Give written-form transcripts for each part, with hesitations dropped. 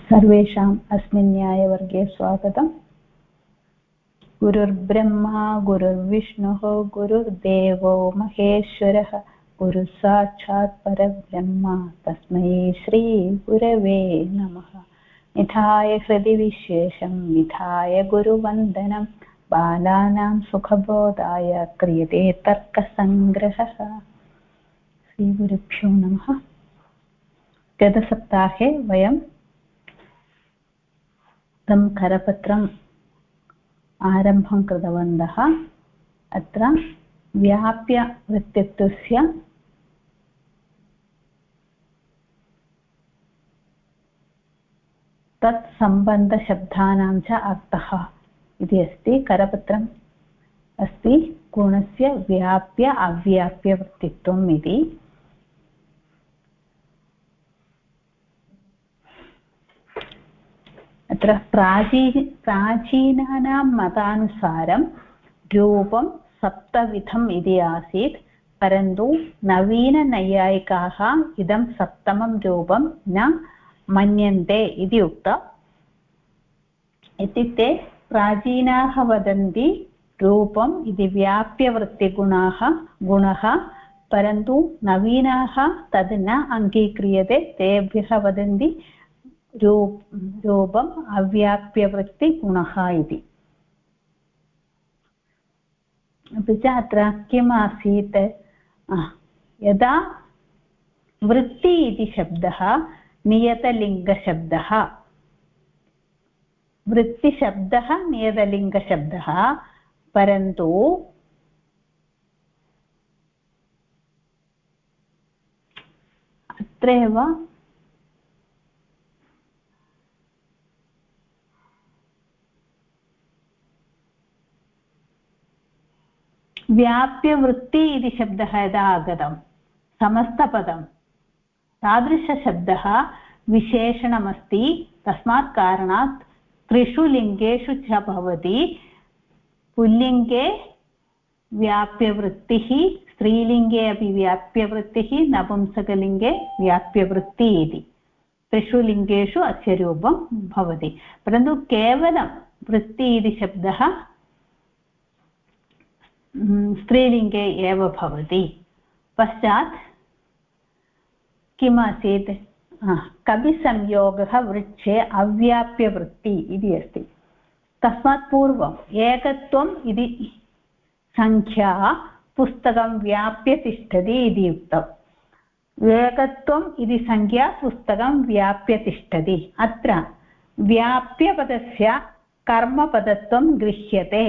सर्वेषाम् अस्मिन् न्यायवर्गे स्वागतम्। गुरुर्ब्रह्मा गुरुर्विष्णुः गुरुर्देवो महेश्वरः गुरुसाक्षात् परब्रह्म तस्मै श्रीगुरवे नमः। निधाय हृदि विशेषं निधाय गुरुवन्दनं बालानां सुखबोधाय क्रियते तर्कसङ्ग्रहः। श्रीगुरुभ्यो नमः। गतसप्ताहे वयं तं करपत्रम् आरम्भं कृतवन्तः। अत्र व्याप्यवृत्तित्वस्य तत्सम्बन्धशब्दानां च अर्थः इति अस्ति। करपत्रम् अस्ति गुणस्य व्याप्य अव्याप्यवृत्तित्वम् इति। अत्र प्राचीनानां मतानुसारं रूपं सप्तविधम् इति आसीत्, परन्तु नवीननैयायिकाः इदं सप्तमं रूपं न मन्यन्ते इति उक्तम्। इत्युक्ते प्राचीनाः वदन्ति रूपम् इति व्याप्यवृत्तिगुणः, परन्तु नवीनाः तद् न अङ्गीक्रियते। तेभ्यः वदन्ति रूपम् अव्याप्यवृत्तिगुणः इति। अपि च अत्र किम् आसीत्, यदा वृत्ति इति शब्दः नियतलिङ्गशब्दः, वृत्तिशब्दः नियतलिङ्गशब्दः, परन्तु अत्रैव व्याप्यवृत्ति इति शब्दः यदा आगतं समस्तपदं, तादृशशब्दः विशेषणमस्ति। तस्मात् कारणात् त्रिषु लिङ्गेषु च भवति। पुल्लिङ्गे व्याप्यवृत्तिः, स्त्रीलिङ्गे अपि व्याप्यवृत्तिः, नपुंसकलिङ्गे व्याप्यवृत्ति इति त्रिषु लिङ्गेषु अस्य रूपं भवति। परन्तु केवलं वृत्ति इति शब्दः स्त्रीलिङ्गे एव भवति। पश्चात् किम् आसीत्, कविसंयोगः वृक्षे अव्याप्यवृत्ति इति अस्ति। तस्मात् पूर्वम् एकत्वम् इति संख्या पुस्तकं व्याप्य तिष्ठति इति उक्तम्। एकत्वम् इति संख्या पुस्तकं व्याप्य तिष्ठति। अत्र व्याप्यपदस्य कर्मपदत्वं गृह्यते।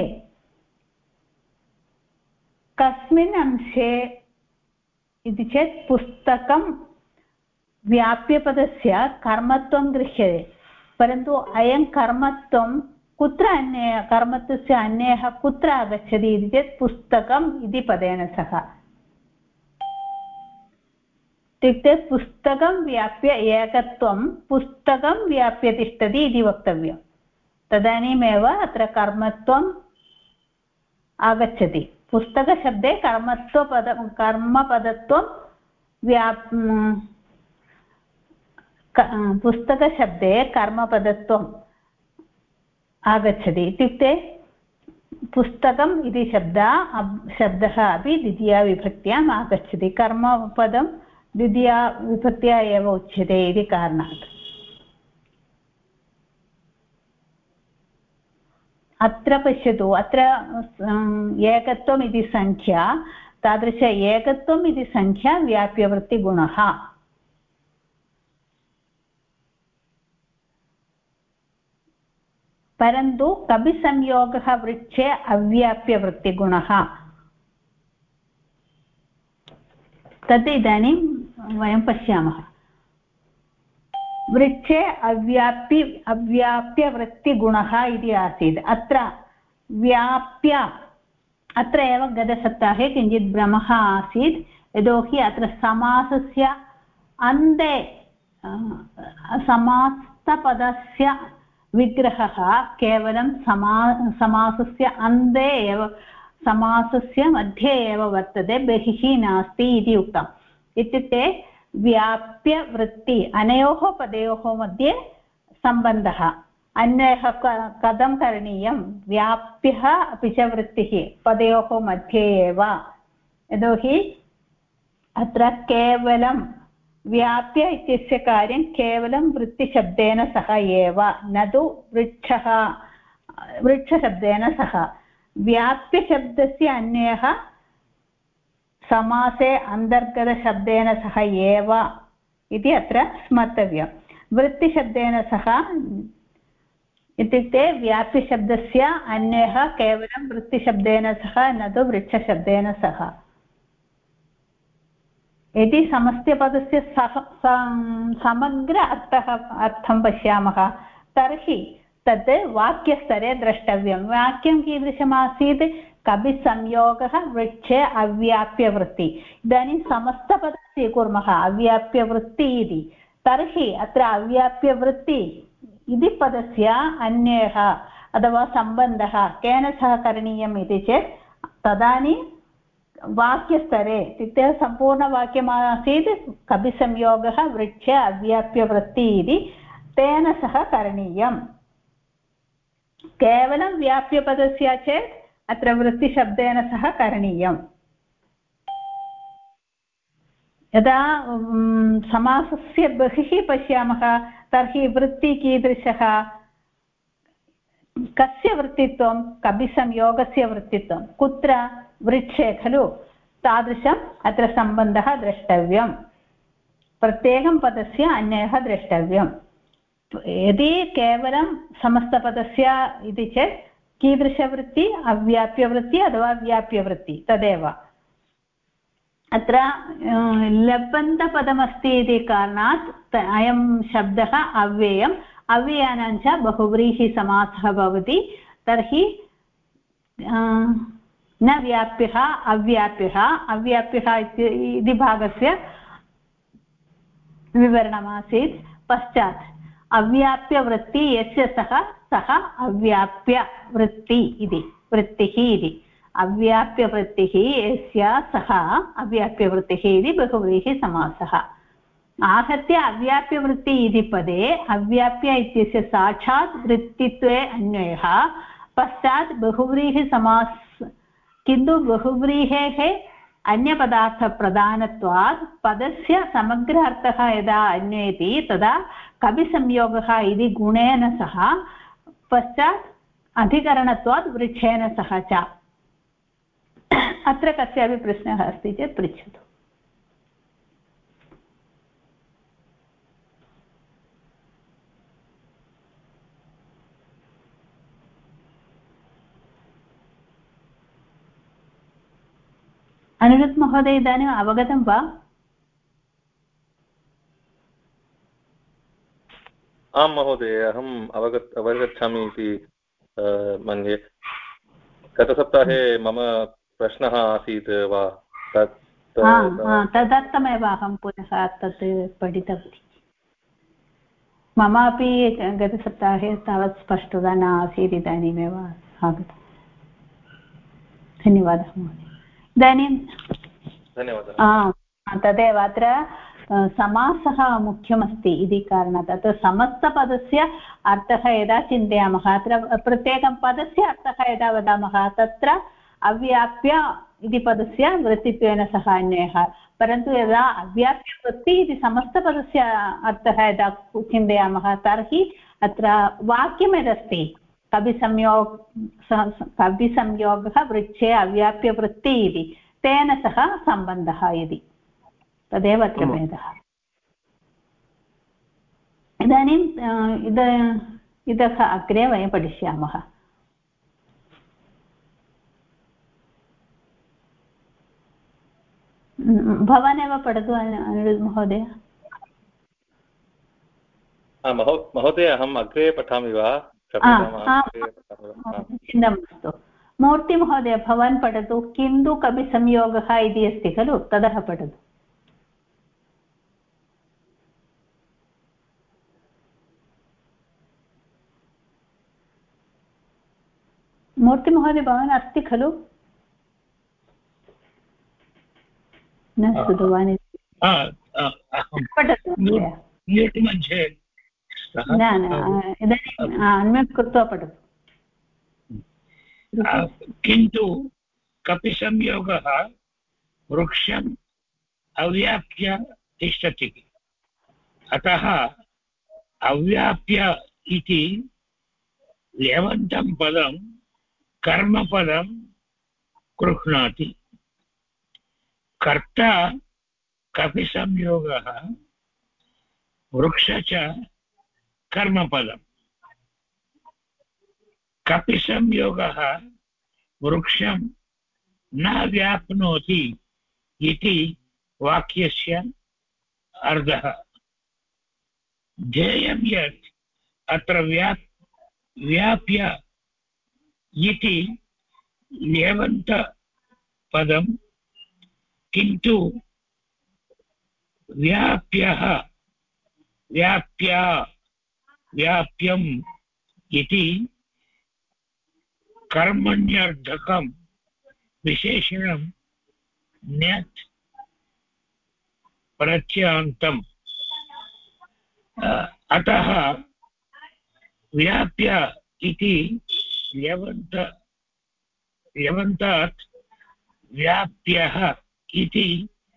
कस्मिन् अंशे इति चेत् पुस्तकं व्याप्यपदस्य कर्मत्वं गृह्यते, परन्तु अयं कर्मत्वं कुत्र कर्मत्वस्य अन्यः कुत्र आगच्छति इति चेत् पुस्तकम् इति पदेन सह। इत्युक्ते पुस्तकं व्याप्य एकत्वं पुस्तकं व्याप्य तिष्ठति इति वक्तव्यं। तदानीमेव अत्र कर्मत्वम् आगच्छति। पुस्तकशब्दे कर्मपदत्वं पुस्तकशब्दे कर्मपदत्वम् आगच्छति। इत्युक्ते पुस्तकम् इति शब्दः अपि द्वितीयाविभक्त्याम् आगच्छति। कर्मपदं द्वितीयाविभक्त्या एव उच्यते इति कारणात्। अत्र पश्यतु, अत्र एकत्वम् इति संख्या, तादृश एकत्वम् इति संख्या व्याप्यवृत्तिगुणः। परन्तु कविसंयोगः वृक्षे अव्याप्यवृत्तिगुणः। तद् इदानीं वयं पश्यामः। वृक्षे अव्याप्यवृत्तिगुणः इति आसीत्। अत्र व्याप्य, अत्र एव गतसप्ताहे किञ्चित् भ्रमः आसीत्, यतोहि अत्र समासस्य अन्ते समास्तपदस्य विग्रहः केवलं समासस्य अन्ते एव, समासस्य मध्ये एव वर्तते, बहिः नास्ति इति उक्तम्। इत्युक्ते व्याप्यवृत्ति अनयोः पदयोः मध्ये सम्बन्धः अन्वयः कथं करणीयं व्याप्यः अपि च वृत्तिः पदयोः मध्ये एव यतोहि अत्र केवलं व्याप्य इत्यस्य कार्यं केवलं वृत्तिशब्देन सह एव न तु वृक्षशब्देन सह व्याप्यशब्दस्य अन्वयः समासे अन्तर्गतशब्देन सह एव इति अत्र स्मर्तव्यं वृत्तिशब्देन सह इत्युक्ते व्याप्यशब्दस्य अन्वयः केवलं वृत्तिशब्देन सह न तु वृक्षशब्देन सह यदि समस्त्यपदस्य समग्र अर्थं पश्यामः तर्हि तत् वाक्यस्तरे द्रष्टव्यं वाक्यं कीदृशमासीत् कविसंयोगः वृक्षे अव्याप्यवृत्ति इदानीं समस्तपदं स्वीकुर्मः अव्याप्यवृत्ति इति तर्हि अत्र अव्याप्यवृत्ति इति पदस्य अन्वयः अथवा सम्बन्धः केन सह करणीयम् इति चेत् तदानीं वाक्यस्तरे इत्युक्ते सम्पूर्णवाक्यमासीत् कविसंयोगः वृक्षे अव्याप्यवृत्ति इति तेन सह करणीयम् केवलं व्याप्यपदस्य चेत् अत्र वृत्तिशब्देन सह करणीयम् यदा समासस्य बहिः पश्यामः तर्हि वृत्ति कीदृशः कस्य वृत्तित्वं कविसंयोगस्य वृत्तित्वं कुत्र वृक्षे खलु तादृशम् अत्र सम्बन्धः द्रष्टव्यं प्रत्येकं पदस्य अन्वयः द्रष्टव्यं यदि केवलं समस्तपदस्य इति चेत् कीदृशवृत्ति अव्याप्यवृत्ति अथवा व्याप्यवृत्ति तदेव अत्र लब्बन्तपदमस्ति इति कारणात् अयं शब्दः अव्ययम् अव्ययानां च बहुव्रीहिसमासः भवति तर्हि न व्याप्यः अव्याप्यः इति भागस्य विवरणमासीत् पश्चात् अव्याप्यवृत्ति यस्य सः अव्याप्यवृत्ति इति वृत्तिः इति अव्याप्यवृत्तिः यस्य सः अव्याप्यवृत्तिः इति बहुव्रीहिसमासः आहत्य अव्याप्यवृत्ति इति पदे अव्याप्य इत्यस्य साक्षात् वृत्तित्वे अन्वयः पश्चात् बहुव्रीहिसमास किन्तु बहुव्रीहेः अन्यपदार्थप्रधानत्वात् पदस्य समग्र अर्थः यदा अन्वयति तदा कविसंयोगः इति गुणेन सह पश्चात् अधिकरणत्वात् वृक्षेण सह च अत्र कस्यापि प्रश्नः अस्ति चेत् पृच्छतु अनिरुद्ध महोदय इदानीम् अवगतं वा आं महोदय अहम् अवगच्छामि इति मन्ये गतसप्ताहे मम प्रश्नः आसीत् वा तदर्थमेव अहं पुनः तत् पठितवती ममापि गतसप्ताहे तावत् स्पष्टता न आसीत् इदानीमेव आगतम् धन्यवादः महोदय इदानीं धन्यवादः तदेव अत्र समासः मुख्यमस्ति इति कारणात् अत्र समस्तपदस्य अर्थः यदा चिन्तयामः अत्र प्रत्येकं पदस्य अर्थः यदा वदामः तत्र अव्याप्य इति पदस्य वृत्तित्वेन सह अन्वयः परन्तु यदा अव्याप्यवृत्ति इति समस्तपदस्य अर्थः यदा चिन्तयामः तर्हि अत्र वाक्यं यदस्ति कविसंयोगः वृक्षे अव्याप्यवृत्ति इति तेन सह सम्बन्धः इति तदेव अत्र भेदः इदानीं इतः अग्रे वयं पठिष्यामः भवान् एव पठतु अनिरुद्ध महोदय महोदय अहम् अग्रे पठामि वा चिन्ता मास्तु मूर्तिमहोदय भवान् पठतु किन्तु कविसंयोगः इति अस्ति खलु ततः पठतु मूर्तिमहोदय भवान् अस्ति खलु न श्रुतवान् म्यूट् मध्ये न इदानीम् अन्म्यूट् कृत्वा पठतु। किन्तु कपिसंयोगः वृक्षम् अव्याप्य तिष्ठति, अतः अव्याप्य इति लेवन्तं पदं कर्मपदं गृह्णाति। कर्ता कपिसंयोगः, वृक्ष च कर्मपदम्। कपिसंयोगः वृक्षं न व्याप्नोति इति वाक्यस्य अर्थः। ध्येयं यत् अत्र व्याप्य इति लेवन्तपदं, किन्तु व्याप्यम् इति कर्मण्यर्थकं विशेषणं ण्यत् प्रत्ययान्तम्। अतः व्याप्य इति लेवन्तात् व्याप्यः इति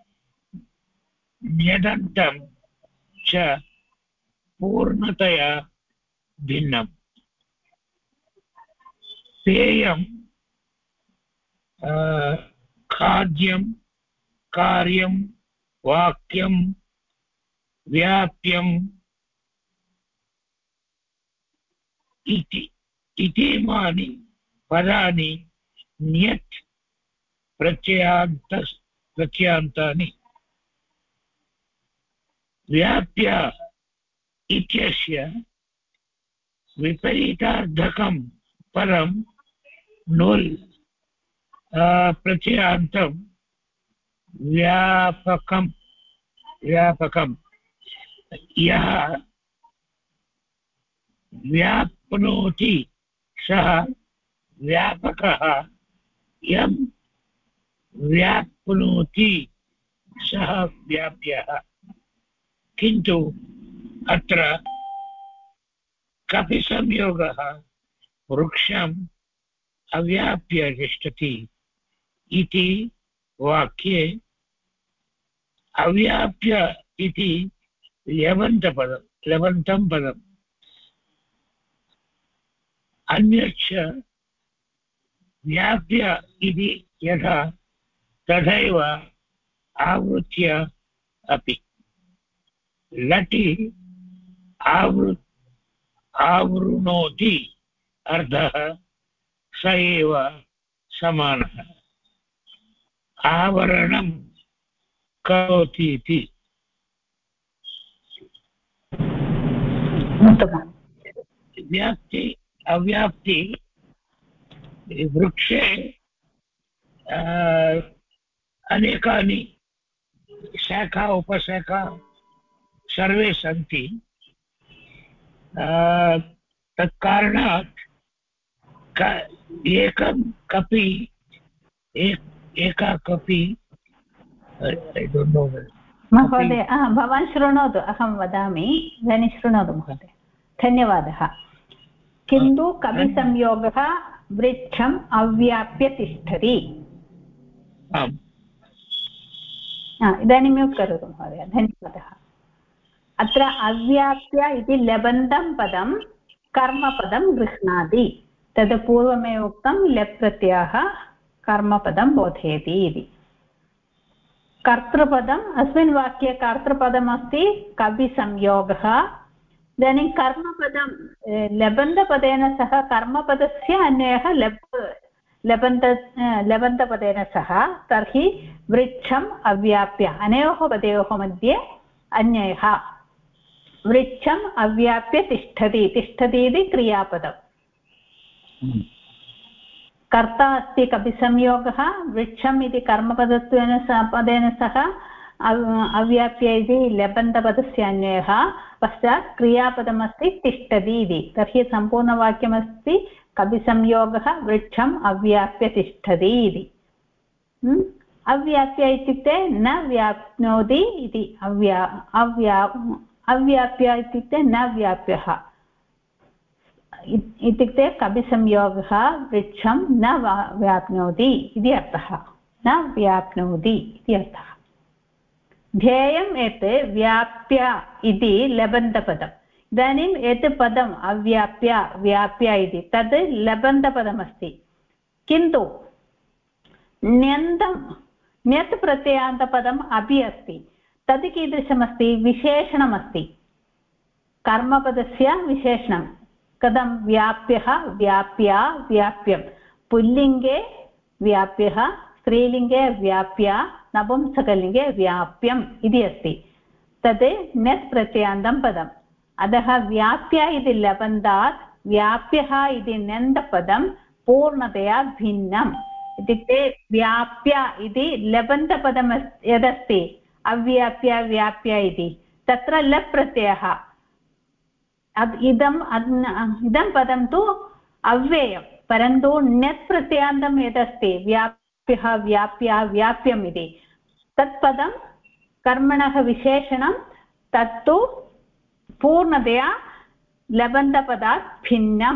ण्यदन्तं च पूर्णतया भिन्नम्। पेयं, खाद्यं, कार्यं, वाक्यं, व्याप्यम् इतीमानि पदानि ण्यत् प्रत्ययान्तानि। व्याप्य इत्यस्य विपरीतार्थकं पदं नुल् प्रत्ययान्तं व्यापकं। यः व्याप्नोति सः व्यापकः, यं व्याप्नोति सः व्याप्यः। किन्तु अत्र कपिसंयोगः वृक्षम् अव्याप्य तिष्ठति इति वाक्ये अव्याप्य इति लेवन्तं पदम्। अन्यच्च व्याप्य इति यथा तथैव आवृत्य अपि। लटि आवृणोति अर्थः स एव समानः। आवरणं करोति इति। व्याप्ति अव्याप्ति वृक्षे अनेकानि शाखा उपशाखा सर्वे सन्ति। तत्कारणात् एकं कपि एका कपि महोदय, भवान् शृणोतु, अहं वदामि, इदानीं शृणोतु महोदय। धन्यवादः। किन्तु कविसंयोगः वृक्षम् अव्याप्य तिष्ठति। इदानीं म्यूट् करोतु महोदय। धन्यवादः। अत्र अव्याप्य इति लबन्तं पदं कर्मपदं गृह्णाति। तद् पूर्वमेव उक्तं, लेप् प्रत्ययः कर्मपदं बोधयति इति। कर्तृपदम्, अस्मिन् वाक्ये कर्तृपदमस्ति कविसंयोगः। इदानीं कर्मपदं लबन्तपदेन सह कर्मपदस्य अन्वयः लबन्तपदेन सह, तर्हि वृक्षम् अव्याप्य, अनयोः पदयोः मध्ये अन्वयः। वृक्षम् अव्याप्य तिष्ठति, तिष्ठति इति क्रियापदम्। कर्ता अस्ति कपिसंयोगः, वृक्षम् इति कर्मपदत्वेन पदेन सह, अव्याप्य इति लबन्तपदस्य अन्वयः, पश्चात् क्रियापदमस्ति तिष्ठति इति। तर्हि सम्पूर्णवाक्यमस्ति कपिसंयोगः वृक्षम् अव्याप्य तिष्ठति इति। अव्याप्य इत्युक्ते न व्याप्नोति इति। अव्याप्य इत्युक्ते न व्याप्यः इत्युक्ते कपिसंयोगः वृक्षं न व्याप्नोति इति अर्थः न व्याप्नोति इति अर्थः ध्येयं यत् व्याप्य इति लबन्तपदम् इदानीं यत् पदम् अव्याप्य व्याप्य इति तद् लबन्तपदमस्ति किन्तु ण्यत् प्रत्ययान्तपदम् अपि अस्ति तद् कीदृशमस्ति विशेषणमस्ति कर्मपदस्य विशेषणं कथं व्याप्यः व्याप्या व्याप्यं पुल्लिङ्गे व्याप्यः स्त्रीलिङ्गे व्याप्या नपुंसकलिङ्गे व्याप्यम् इति अस्ति तद् ण्यत् प्रत्ययान्तं पदम् अतः व्याप्य इति लबन्तात् व्याप्यः इति ण्यन्तपदं पूर्णतया भिन्नम् इत्युक्ते व्याप्य इति लबन्तपदं यदस्ति अव्याप्य व्याप्य इति तत्र लप् प्रत्ययः इदं पदं तु अव्ययं परन्तु ण्यत् प्रत्ययान्तं यदस्ति व्याप्यः व्याप्या व्याप्यम् इति तत्पदं कर्मणः विशेषणं तत्तु पूर्णतया लबन्तपदात् भिन्नम्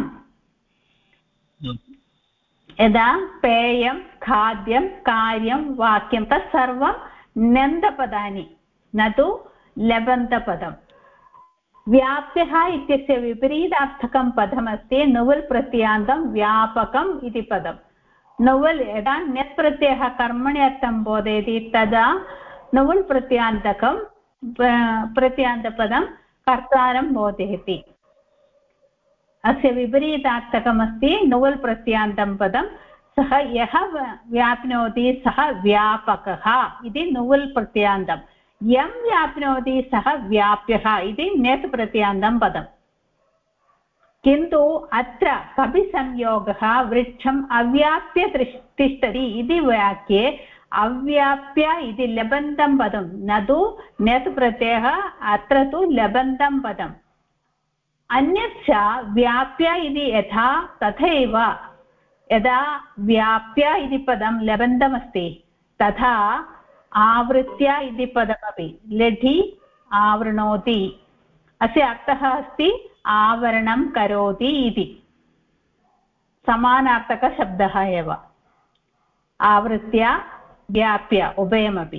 यदा पेयं खाद्यं कार्यं वाक्यं तत्सर्वं ण्यन्तपदानि न तु लबन्तपदम् व्याप्यः इत्यस्य विपरीतार्थकं पदमस्ति नुवल् प्रत्ययान्तं व्यापकम् इति पदं नुवल् यदा ण्यत् प्रत्ययः कर्मणि अर्थं बोधयति तदा नुवल् प्रत्ययान्तपदं कर्तारं बोधयति अस्य विपरीतार्थकमस्ति नुवल् प्रत्ययान्तं पदं सः यः व्याप्नोति सः व्यापकः इति नुवल् प्रत्ययान्तं यं व्याप्नोति सः व्याप्यः इति ण्यत् प्रत्ययान्तं पदम् किन्तु अत्र कपिसंयोगः वृक्षम् अव्याप्य तिष्ठति इति वाक्ये अव्याप्य इति लबन्तं पदं न तु ण्यत् प्रत्ययः अत्र तु लबन्तं पदम् अन्यच्च व्याप्य इति यथा तथैव यदा व्याप्य इति पदं लबन्तमस्ति तथा आवृत्य इति पदमपि लढि आवृणोति अस्य अर्थः अस्ति आवरणं करोति इति समानार्थकशब्दः एव आवृत्य व्याप्य उभयमपि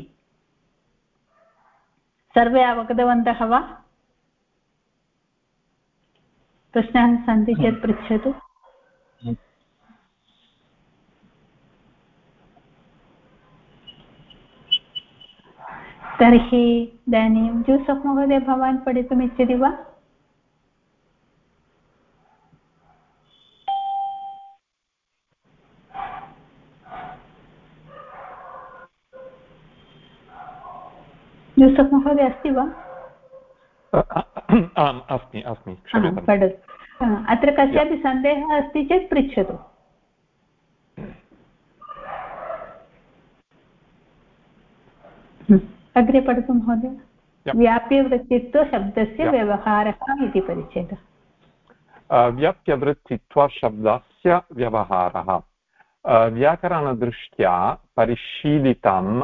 सर्वे अवगतवन्तः वा प्रश्नाः सन्ति चेत् पृच्छतु तर्हि इदानीं जोसेफ् महोदय भवान् पठितुम् इच्छति वा जोसेफ् महोदय अस्ति वा आम् अस्मि पठतु अत्र कस्यापि सन्देहः अस्ति चेत् पृच्छतु अग्रे पठतु महोदय व्याप्यवृत्तित्वशब्दस्य व्यवहारः इति परिच्छेदः व्याप्यवृत्तित्वशब्दस्य व्यवहारः व्याकरणदृष्ट्या परिशीलितम्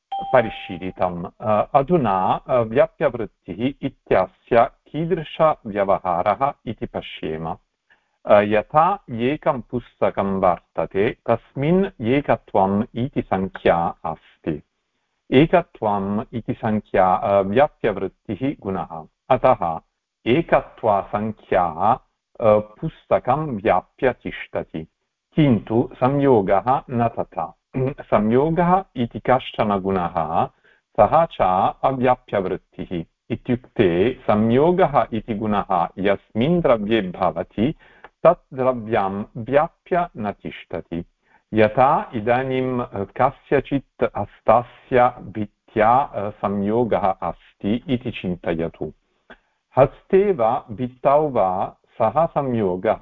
अधुना व्याप्यवृत्तिः इत्यस्य कीदृशव्यवहारः इति पश्येम यथा एकं पुस्तकं वर्तते तस्मिन् एकत्वम् इति संख्या अस्ति एकत्वम् इति संख्या व्याप्यवृत्तिः गुणः अतः एकत्वसंख्या पुस्तकं व्याप्य तिष्ठति किन्तु संयोगः न तथा संयोगः इति कश्चन गुणः सः च अव्याप्यवृत्तिः इत्युक्ते संयोगः इति गुणः यस्मिन् द्रव्ये भवति तत् द्रव्यं व्याप्य न तिष्ठति यथा इदानीं कस्यचित् हस्तस्य भित्त्या संयोगः अस्ति इति चिन्तयतु हस्ते वा भित्तौ वा सः संयोगः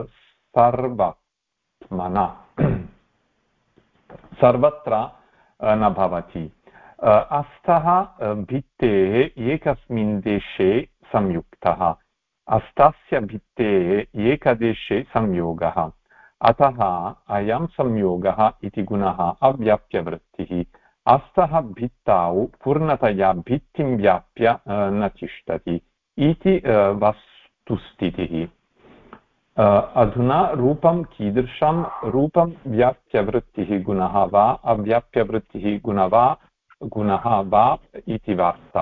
सर्वत्र न भवति हस्तः भित्तेः एकस्मिन् देशे संयुक्तः हस्तस्य भित्तेः एकदेशे संयोगः अतः अयं संयोगः इति गुणः अव्याप्यवृत्तिः अस्तः भित्तौ पूर्णतया भित्तिं व्याप्य न तिष्ठति इति वस्तुस्थितिः। अधुना रूपं कीदृशं रूपं व्याप्यवृत्तिः गुणः वा अव्याप्यवृत्तिः गुणः वा इति वार्ता।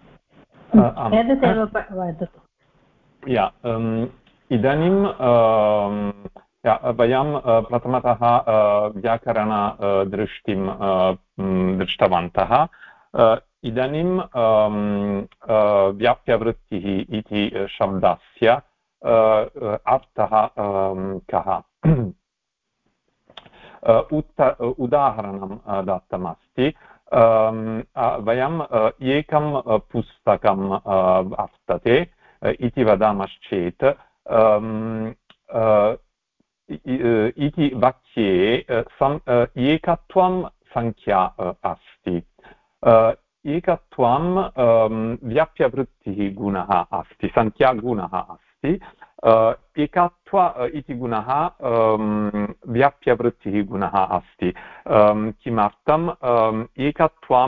इदानीं वयं प्रथमतः व्याकरणदृष्टिं दृष्टवन्तः। इदानीं व्याप्यवृत्तिः इति शब्दस्य अर्थः कः? उदाहरणं दत्तमस्ति। वयं एकं पुस्तकं वर्तते इति वदामश्चेत् इति वाक्ये एकत्वं संख्या अस्ति। एकत्वं व्याप्यवृत्तिः गुणः अस्ति, संख्यागुणः अस्ति। एकत्व इति गुणः व्याप्यवृत्तिः गुणः अस्ति। किमर्थम्? एकत्वं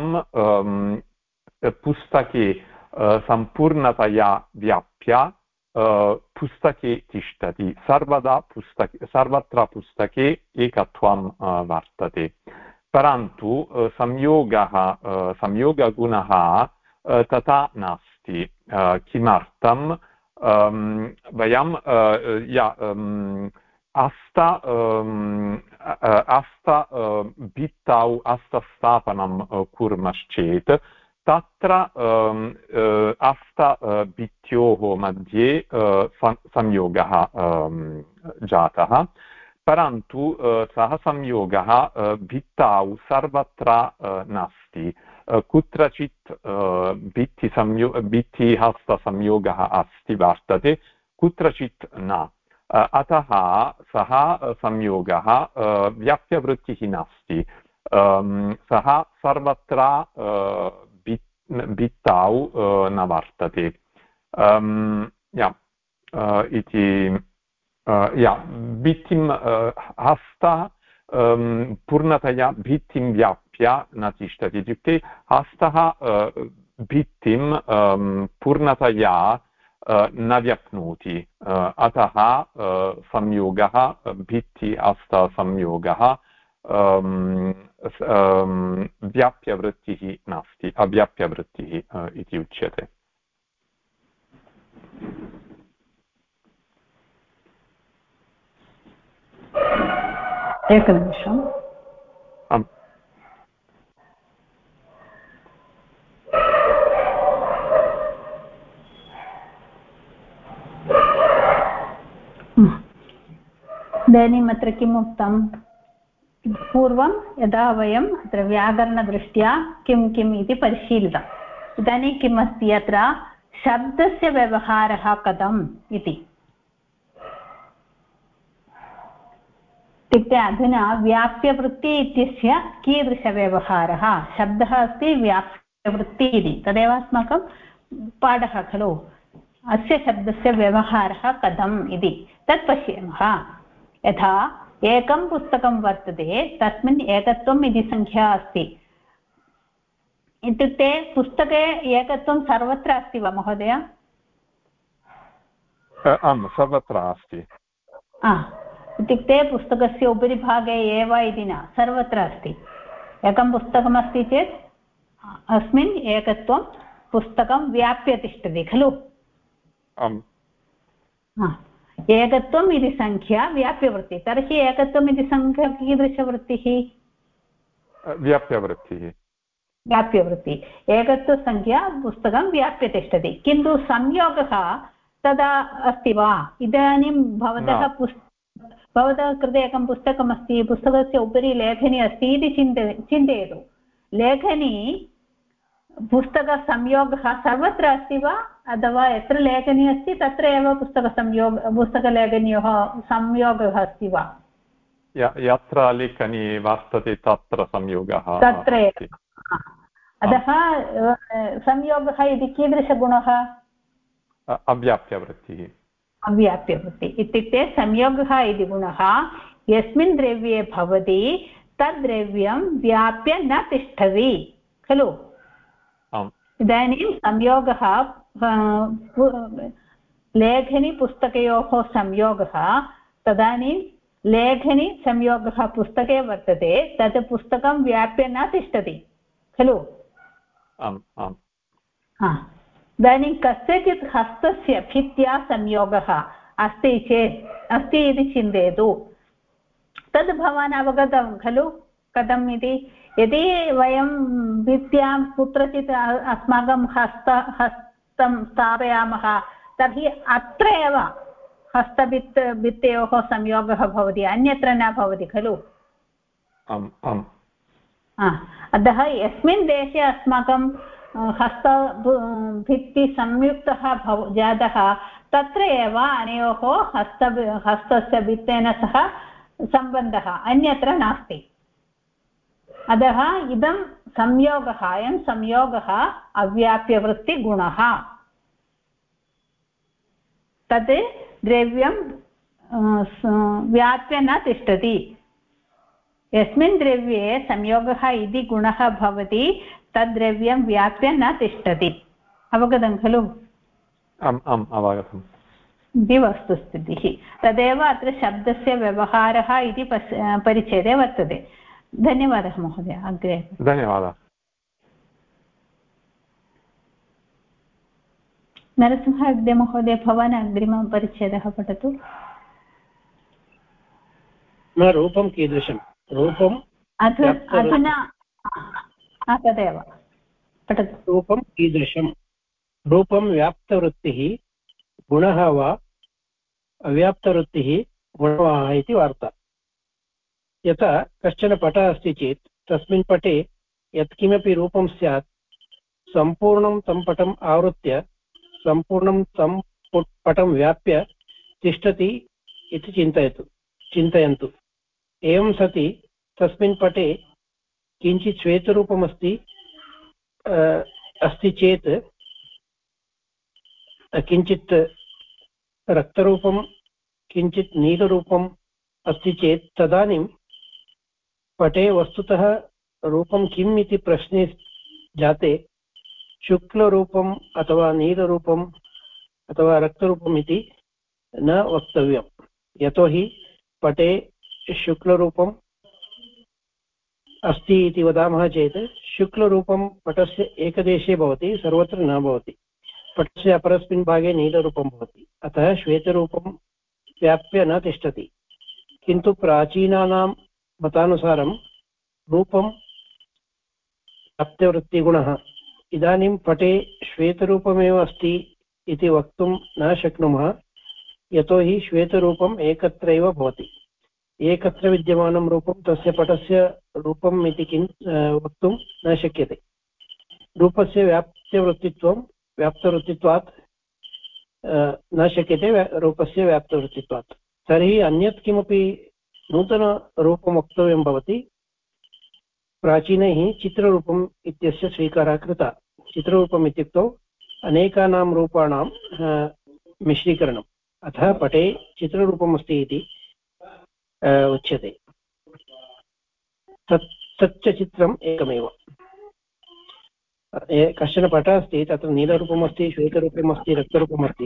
पुस्तके सम्पूर्णतया व्याप्य पुस्तके तिष्ठति। सर्वत्र पुस्तके एकत्वं वर्तते। परन्तु संयोगगुणः तथा नास्ति। किमर्थं? वयं भित्तौ हस्तस्थापनं कुर्मश्चेत् तत्र भित्योः मध्ये संयोगः जातः। परन्तु सः संयोगः भित्तौ सर्वत्र नास्ति। कुत्रचित् भित्तिहस्तसंयोगः अस्ति वर्तते, कुत्रचित् न। अतः सः संयोगः व्याप्यवृत्तिः नास्ति। सः सर्वत्र भित्तौ न वर्तते इति। भित्तिं हस्तः पूर्णतया भित्तिं व्याप्य न तिष्ठति। इत्युक्ते हस्तः भित्तिं पूर्णतया न व्याप्नोति। अतः संयोगः भित्तिहस्तसंयोगः व्याप्यवृत्तिः नास्ति, अव्याप्यवृत्तिः इति उच्यते। एकनिमिषम्। इदानीम् अत्र किम् उक्तं? पूर्वं यदा वयम् अत्र व्याकरणदृष्ट्या किं किम् इति परिशीलितम्। इदानीं किम् अस्ति अत्र? शब्दस्य व्यवहारः कथम् इति। इत्युक्ते अधुना व्याप्यवृत्ति इत्यस्य कीदृशव्यवहारः? शब्दः अस्ति व्याप्यवृत्ति इति, तदेव अस्माकं पाठः खलु। अस्य शब्दस्य व्यवहारः कथम् इति तत् पश्यामः। यथा एकं पुस्तकं वर्तते, तस्मिन् एकत्वम् इति संख्या अस्ति। इत्युक्ते पुस्तके एकत्वं सर्वत्र अस्ति वा महोदय? आम्, सर्वत्र अस्ति। इत्युक्ते पुस्तकस्य उपरि भागे एव इति न, सर्वत्र अस्ति। एकं पुस्तकमस्ति चेत् अस्मिन् एकत्वं पुस्तकं व्याप्य तिष्ठति खलु। एकत्वम् इति संख्या व्याप्यवृत्तिः। तर्हि एकत्वम् इति संख्या कीदृशवृत्तिः? व्याप्यवृत्तिः। व्याप्यवृत्तिः। एकत्वसंख्या पुस्तकं व्याप्य तिष्ठति, किन्तु संयोगः तदा अस्ति वा? इदानीं भवतः कृते एकं पुस्तकमस्ति, पुस्तकस्य उपरि लेखनी अस्ति इति चिन्तयतु। लेखनी पुस्तकसंयोगः सर्वत्र अस्ति वा, अथवा यत्र लेखनी अस्ति तत्र एव पुस्तकलेखन्योः संयोगः अस्ति वा? यत्र लेखनी वर्तते तत्र संयोगः तत्र एव। अतः संयोगः इति कीदृशगुणः? अव्याप्यवृत्तिः। अव्याप्यवृत्तिः इत्युक्ते संयोगः इति गुणः यस्मिन् द्रव्ये भवति तद्द्रव्यं व्याप्य न तिष्ठति खलु। इदानीं संयोगः लेखनी पुस्तकयोः संयोगः, तदानीं लेखनी संयोगः पुस्तके वर्तते, तत् पुस्तकं व्याप्य न तिष्ठति खलु। इदानीं कस्यचित् हस्तस्य भित्त्या संयोगः अस्ति चेत् अस्ति इति चिन्तयतु, तद् भवान् अवगतं खलु कथम् इति। यदि वयं भित्त्यां कुत्रचित् अस्माकं हस्तं स्थापयामः तर्हि अत्र एव भित्तयोः संयोगः भवति, अन्यत्र न भवति खलु। अतः यस्मिन् देशे अस्माकं भित्तिः संयुक्तः जातः तत्र एव अनयोः हस्तस्य भित्तेन सह सम्बन्धः, अन्यत्र नास्ति। अतः इदं संयोगः, अयं संयोगः अव्याप्यवृत्तिगुणः। तत् द्रव्यं व्याप्य न तिष्ठति। यस्मिन् द्रव्ये संयोगः इति गुणः भवति तद्द्रव्यं व्याप्य न तिष्ठति। अवगतं खलु? अवगतम् इति वस्तुस्थितिः। तदेव अत्र शब्दस्य व्यवहारः इति परिच्छेदे वर्तते। धन्यवादः महोदय। अग्रे। धन्यवादः। नरसिंह हेग्डे महोदय, भवान् अग्रिमं परिच्छेदः पठतु। न रूपं कीदृशं, रूपम् अधुना तदेव पठतु। रूपं कीदृशं, रूपं व्याप्तवृत्तिः गुणः वा अव्याप्तवृत्तिः गुणः वा इति वार्ता। यथा कश्चन पटः अस्ति चेत् तस्मिन् पटे यत्किमपि रूपं स्यात् सम्पूर्णं तं पटम् आवृत्य सम्पूर्णं तं पटं व्याप्य तिष्ठति इति चिन्तयन्तु। एवं सति तस्मिन् पटे किञ्चित् श्वेतरूपमस्ति चेत् किञ्चित् रक्तरूपं किञ्चित् नीलरूपम् अस्ति चेत् तदानीं पटे वस्तुतः रूपं किम् इति प्रश्ने जाते शुक्लरूपम् अथवा नीलरूपम् अथवा रक्तरूपम् इति न वक्तव्यम्। यतोहि पटे शुक्लरूपम् अस्ति इति वदामः चेत् शुक्लरूपं पटस्य एकदेशे भवति, सर्वत्र न भवति। पटस्य अपरस्मिन् भागे नीलरूपं भवति, अतः श्वेतरूपं व्याप्य न तिष्ठति। किन्तु प्राचीनानां मतानुसारं रूपं व्याप्तवृत्तिगुणः। इदानीं पटे श्वेतरूपमेव अस्ति इति वक्तुं न शक्नुमः, यतोहि श्वेतरूपम् एकत्रैव भवति। एकत्र विद्यमानं रूपं तस्य पटस्य रूपम् इति वक्तुं न शक्यते। रूपस्य व्याप्तवृत्तित्वात् न शक्यते रूपस्य व्याप्तवृत्तित्वात्। तर्हि अन्यत् किमपि नूतनरूपं वक्तव्यं भवति। प्राचीनैः चित्ररूपम् इत्यस्य स्वीकारः कृतः। चित्ररूपम् इत्युक्तौ अनेकानां रूपाणां मिश्रीकरणम्। अतः पटे चित्ररूपमस्ति इति उच्यते। तच्च चित्रम् एकमेव। कश्चन पटः अस्ति, तत्र नीलरूपमस्ति, श्वेतरूपमस्ति, रक्तरूपमस्ति।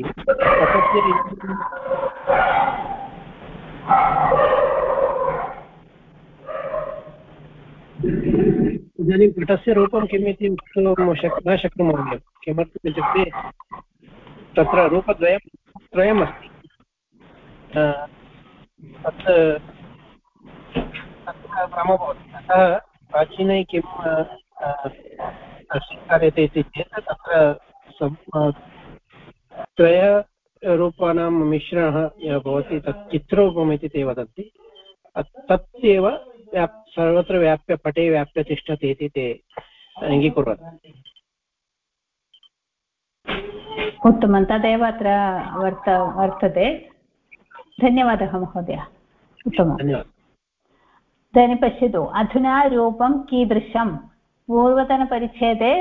इदानीं पटस्य रूपं किम् इति वक्तुं न शक्नुमः। किमर्थम् इत्युक्ते तत्र रूपत्रयमस्ति। तत् भ्रमः भवति। अतः प्राचीनैः किं स्वीक्रियते इति चेत् तत्र त्रयरूपाणां मिश्रणः यः भवति तत् चित्ररूपम् इति ते वदन्ति। तत्येव सर्वत्र व्याप्य पटे व्याप्य तिष्ठति इति ते अङ्गीकुर्वन्ति। उत्तमं, तदेव अत्र वर्तते। धन्यवादः महोदय। उत्तमं। इदानीं पश्यतु, अधुना रूपं कीदृशं। पूर्वतनपरिच्छेदे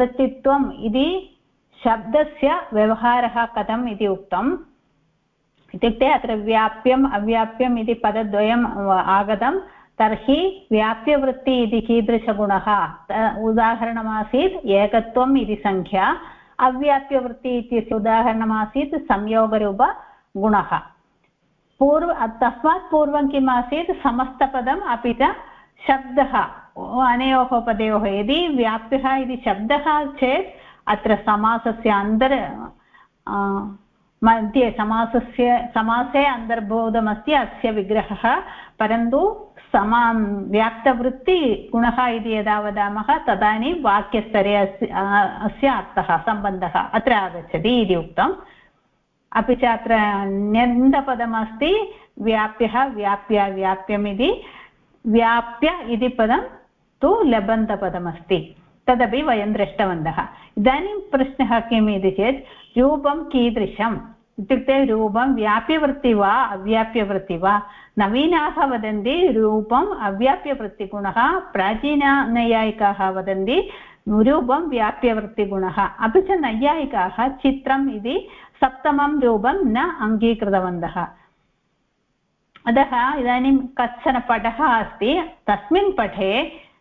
व्याप्यवृत्तित्वम् इति शब्दस्य व्यवहारः कथम् इति उक्तम्। इत्युक्ते अत्र व्याप्यम् अव्याप्यम् इति पदद्वयम् आगतं तर्हि व्याप्यवृत्ति इति कीदृशगुणः उदाहरणमासीत् एकत्वम् इति संख्या अव्याप्यवृत्ति इत्यस्य उदाहरणमासीत् संयोगरूपगुणः तस्मात् पूर्वं किम् आसीत् समस्तपदम् अपि च शब्दः अनयोः पदयोः यदि व्याप्यः इति शब्दः चेत् अत्र समासस्य मध्ये समासे अन्तर्भूतमस्ति अस्य विग्रहः परन्तु व्याप्तवृत्तिगुणः इति यदा वदामः तदानीं वाक्यस्तरे अस्य अर्थः सम्बन्धः अत्र आगच्छति इति उक्तम् अपि च अत्र ण्यन्तपदमस्ति व्याप्यः व्याप्या व्याप्यम् इति व्याप्य इति पदं तु लबन्तपदमस्ति तदपि वयं दृष्टवन्तः इदानीं प्रश्नः किम् इति चेत् रूपं कीदृशम् इत्युक्ते रूपं व्याप्यवृत्ति वा अव्याप्यवृत्ति वा नवीनाः वदन्ति रूपम् अव्याप्यवृत्तिगुणः प्राचीननैयायिकाः वदन्ति रूपं व्याप्यवृत्तिगुणः अपि च नैयायिकाः चित्रम् इति सप्तमं रूपं न अङ्गीकृतवन्तः अतः इदानीं कश्चन पटः अस्ति तस्मिन् पटे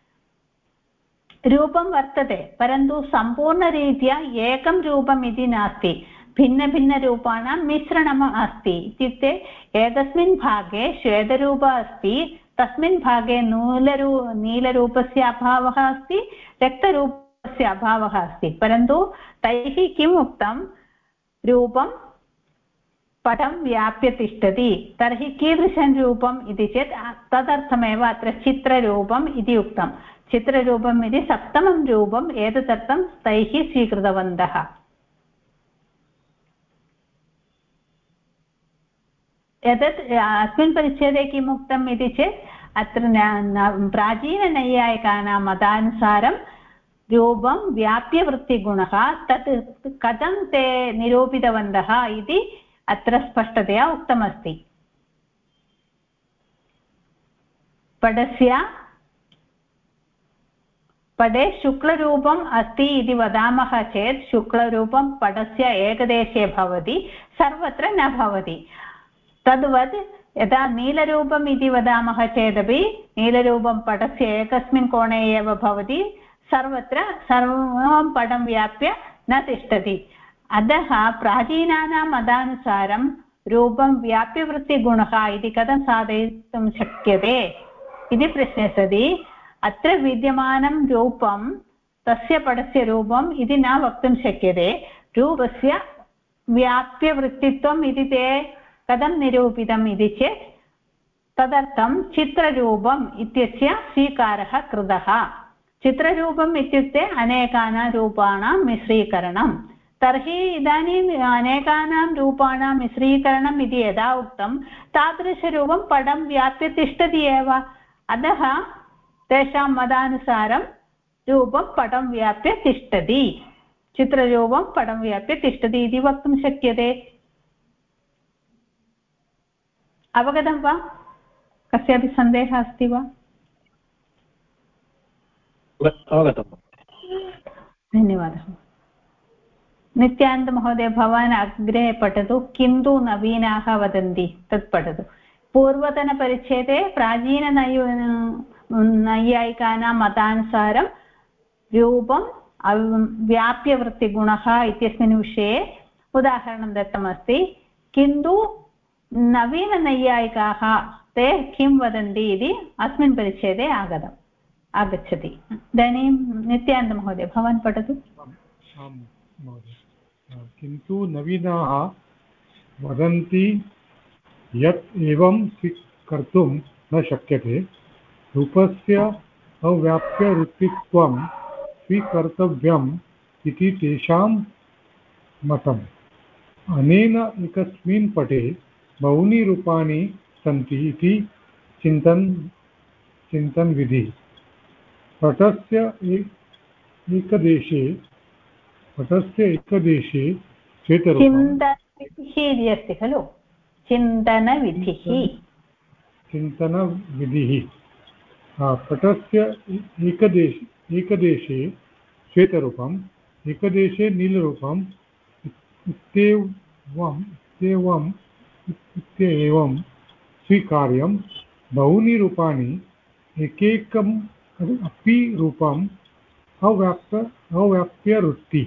रूपं वर्तते परन्तु सम्पूर्णरीत्या एकं रूपम् इति नास्ति भिन्नभिन्नरूपाणां मिश्रणम् अस्ति इत्युक्ते एकस्मिन् भागे श्वेतरूप अस्ति तस्मिन् भागे नीलरूपस्य अभावः अस्ति रक्तरूपस्य अभावः अस्ति परन्तु तैः किम् उक्तं रूपं पटं व्याप्य तिष्ठति तर्हि कीदृशं रूपम् इति चेत् तदर्थमेव अत्र चित्ररूपम् इति उक्तं चित्ररूपम् इति सप्तमं रूपम् एतदर्थं तैः स्वीकृतवन्तः एतत् अस्मिन् परिच्छेदे किम् उक्तम् इति चेत् अत्र प्राचीननैयायिकानां मतानुसारं रूपं व्याप्यवृत्तिगुणः तत् कथं ते निरूपितवन्तः इति अत्र स्पष्टतया उक्तमस्ति पटे शुक्लरूपम् अस्ति इति वदामः चेत् शुक्लरूपं पटस्य एकदेशे भवति सर्वत्र न भवति तद्वत् यदा नीलरूपम् इति वदामः चेदपि नीलरूपं पटस्य एकस्मिन् कोणे एव भवति सर्वत्र सर्वं पटं व्याप्य न तिष्ठति अतः प्राचीनानां मतानुसारं रूपं व्याप्यवृत्तिगुणः इति कथं साधयितुं शक्यते इति प्रश्ने सति अत्र विद्यमानं रूपं तस्य पटस्य रूपम् इति न वक्तुं शक्यते रूपस्य व्याप्यवृत्तित्वम् इति ते कथं निरूपितम् इति चेत् तदर्थं चित्ररूपम् इत्यस्य स्वीकारः कृतः चित्ररूपम् इत्युक्ते अनेकानां रूपाणां मिश्रीकरणं तर्हि इदानीम् अनेकानां रूपाणां मिश्रीकरणम् इति यदा उक्तं तादृशरूपं पटं व्याप्य तिष्ठति एव अतः तेषां मतानुसारं रूपं पटं व्याप्य तिष्ठति चित्ररूपं पटं व्याप्य तिष्ठति इति वक्तुं शक्यते अवगतं वा कस्यापि सन्देहः अस्ति वा अवगतं धन्यवादः नित्यानन्दमहोदय भवान् अग्रे पठतु किन्तु नवीनाः वदन्ति तत् पठतु पूर्वतनपरिच्छेदे प्राचीननैयायिकानां मतानुसारं रूपं व्याप्यवृत्तिगुणः इत्यस्मिन् विषये उदाहरणं दत्तमस्ति किन्तु नवीननैयायिकाः ते किं वदन्ति इति अस्मिन् परिच्छेदे आगच्छति इदानीं नित्यानन्दमहोदय भवान् पठतु किन्तु नवीनाः वदन्ति यत् एवं स्वीकर्तुं न शक्यते रूपस्य अव्याप्यवृत्तित्वं स्वीकर्तव्यम् इति तेषां मतम् अनेन एकस्मिन् पटे बहूनि रूपाणि सन्ति इति चिन्तनविधिः पटस्य एकदेशे श्वेतरूपं चिन्तनविधिः इति अस्ति खलु चिन्तनविधिः पटस्य एकदेशे श्वेतरूपम् एकदेशे नीलरूपम् इत्य एवं स्वीकार्यं बहूनि रूपाणि एकैकम् अपि रूपम् अव्याप्यवृत्ति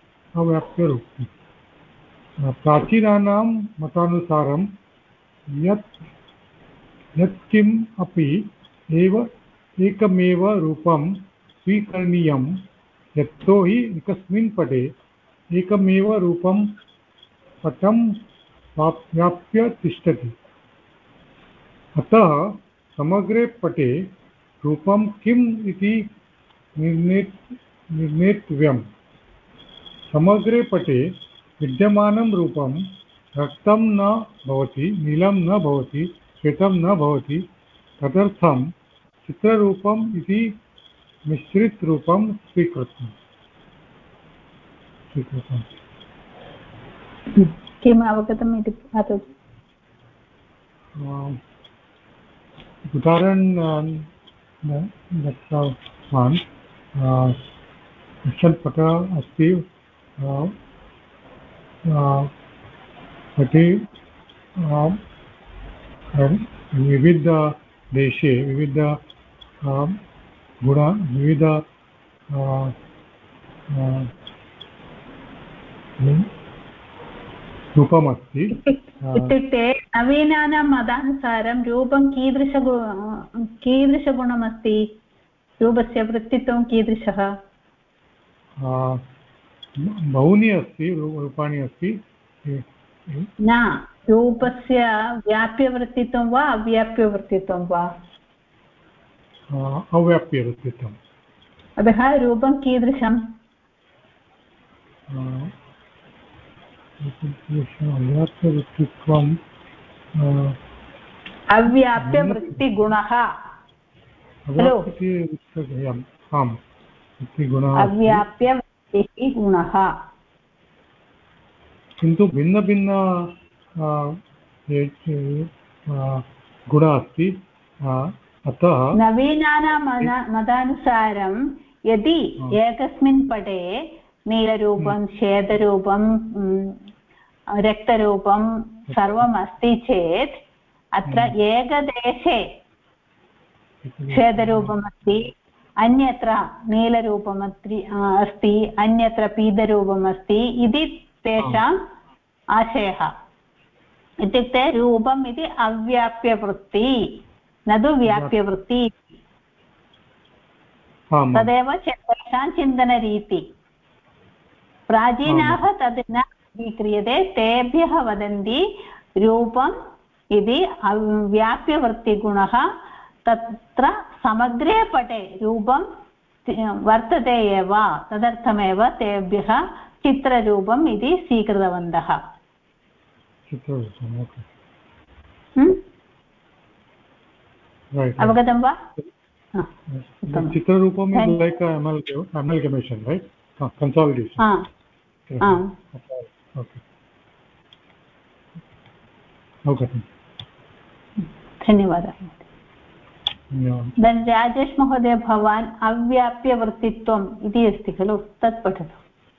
प्राचीनानां मतानुसारं यत्किम् अपि एकमेव रूपं स्वीकरणीयं यतोहि एकस्मिन् पटे एकमेव रूपं पटं व्याप्य तिष्ठति। अतः समग्रे पटे रूपं किम् इति निर्णेतव्यम्। समग्रे पटे विद्यमानं रूपं रक्तं न भवति, नीलं न भवति, श्वेतं न भवति। तदर्थं चित्ररूपम् इति मिश्रितरूपं स्वीकृतम्। किम् अवगतम् इति वदतु। उदाहरणं दत्तवान्। कश्चन पटः अस्ति, पटे विविधदेशे विविध गुण विविध रूपमस्ति। इत्युक्ते नवीनानां मतानुसारं रूपं कीदृशगुणमस्ति, रूपस्य वृत्तित्वं कीदृशः? बहूनि अस्ति, रूपाणि अस्ति। न, रूपस्य व्याप्यवृत्तित्वं वा अव्याप्यवृत्तित्वं वा? अव्याप्यवृत्तित्वम्। अतः रूपं कीदृशम्? अव्याप्यवृत्तित्वम् अव्याप्यवृत्तिगुणः खलु? अव्याप्यवृत्तिः गुणः। किन्तु भिन्न भिन्न गुण अस्ति। अतः नवीनानां मतानुसारं यदि एकस्मिन् पटे नीलरूपं, श्वेतरूपं, रक्तरूपं सर्वम् अस्ति चेत् अत्र एकदेशे श्वेतरूपमस्ति, अन्यत्र नीलरूपमस्ति, अन्यत्र पीतरूपमस्ति इति तेषाम् आशयः। इत्युक्ते रूपम् इति अव्याप्यवृत्ति, न तु व्याप्यवृत्ति। तदेव तेषां चिन्तनरीति। प्राचीनाः तद् न स्वीक्रियते, तेभ्यः वदन्ति रूपम् इति व्याप्यवृत्तिगुणः। तत्र समग्रे पटे रूपं वर्तते एव, तदर्थमेव तेभ्यः चित्ररूपम् इति स्वीकृतवन्तः। अवगतं वा? चित्ररूपम् is like amalgamation, right? Consolidation. Okay. धन्यवादः। राजेश महोदय, भवान् अव्याप्यवृत्तित्वम् इति अस्ति खलु, तत् पठतु।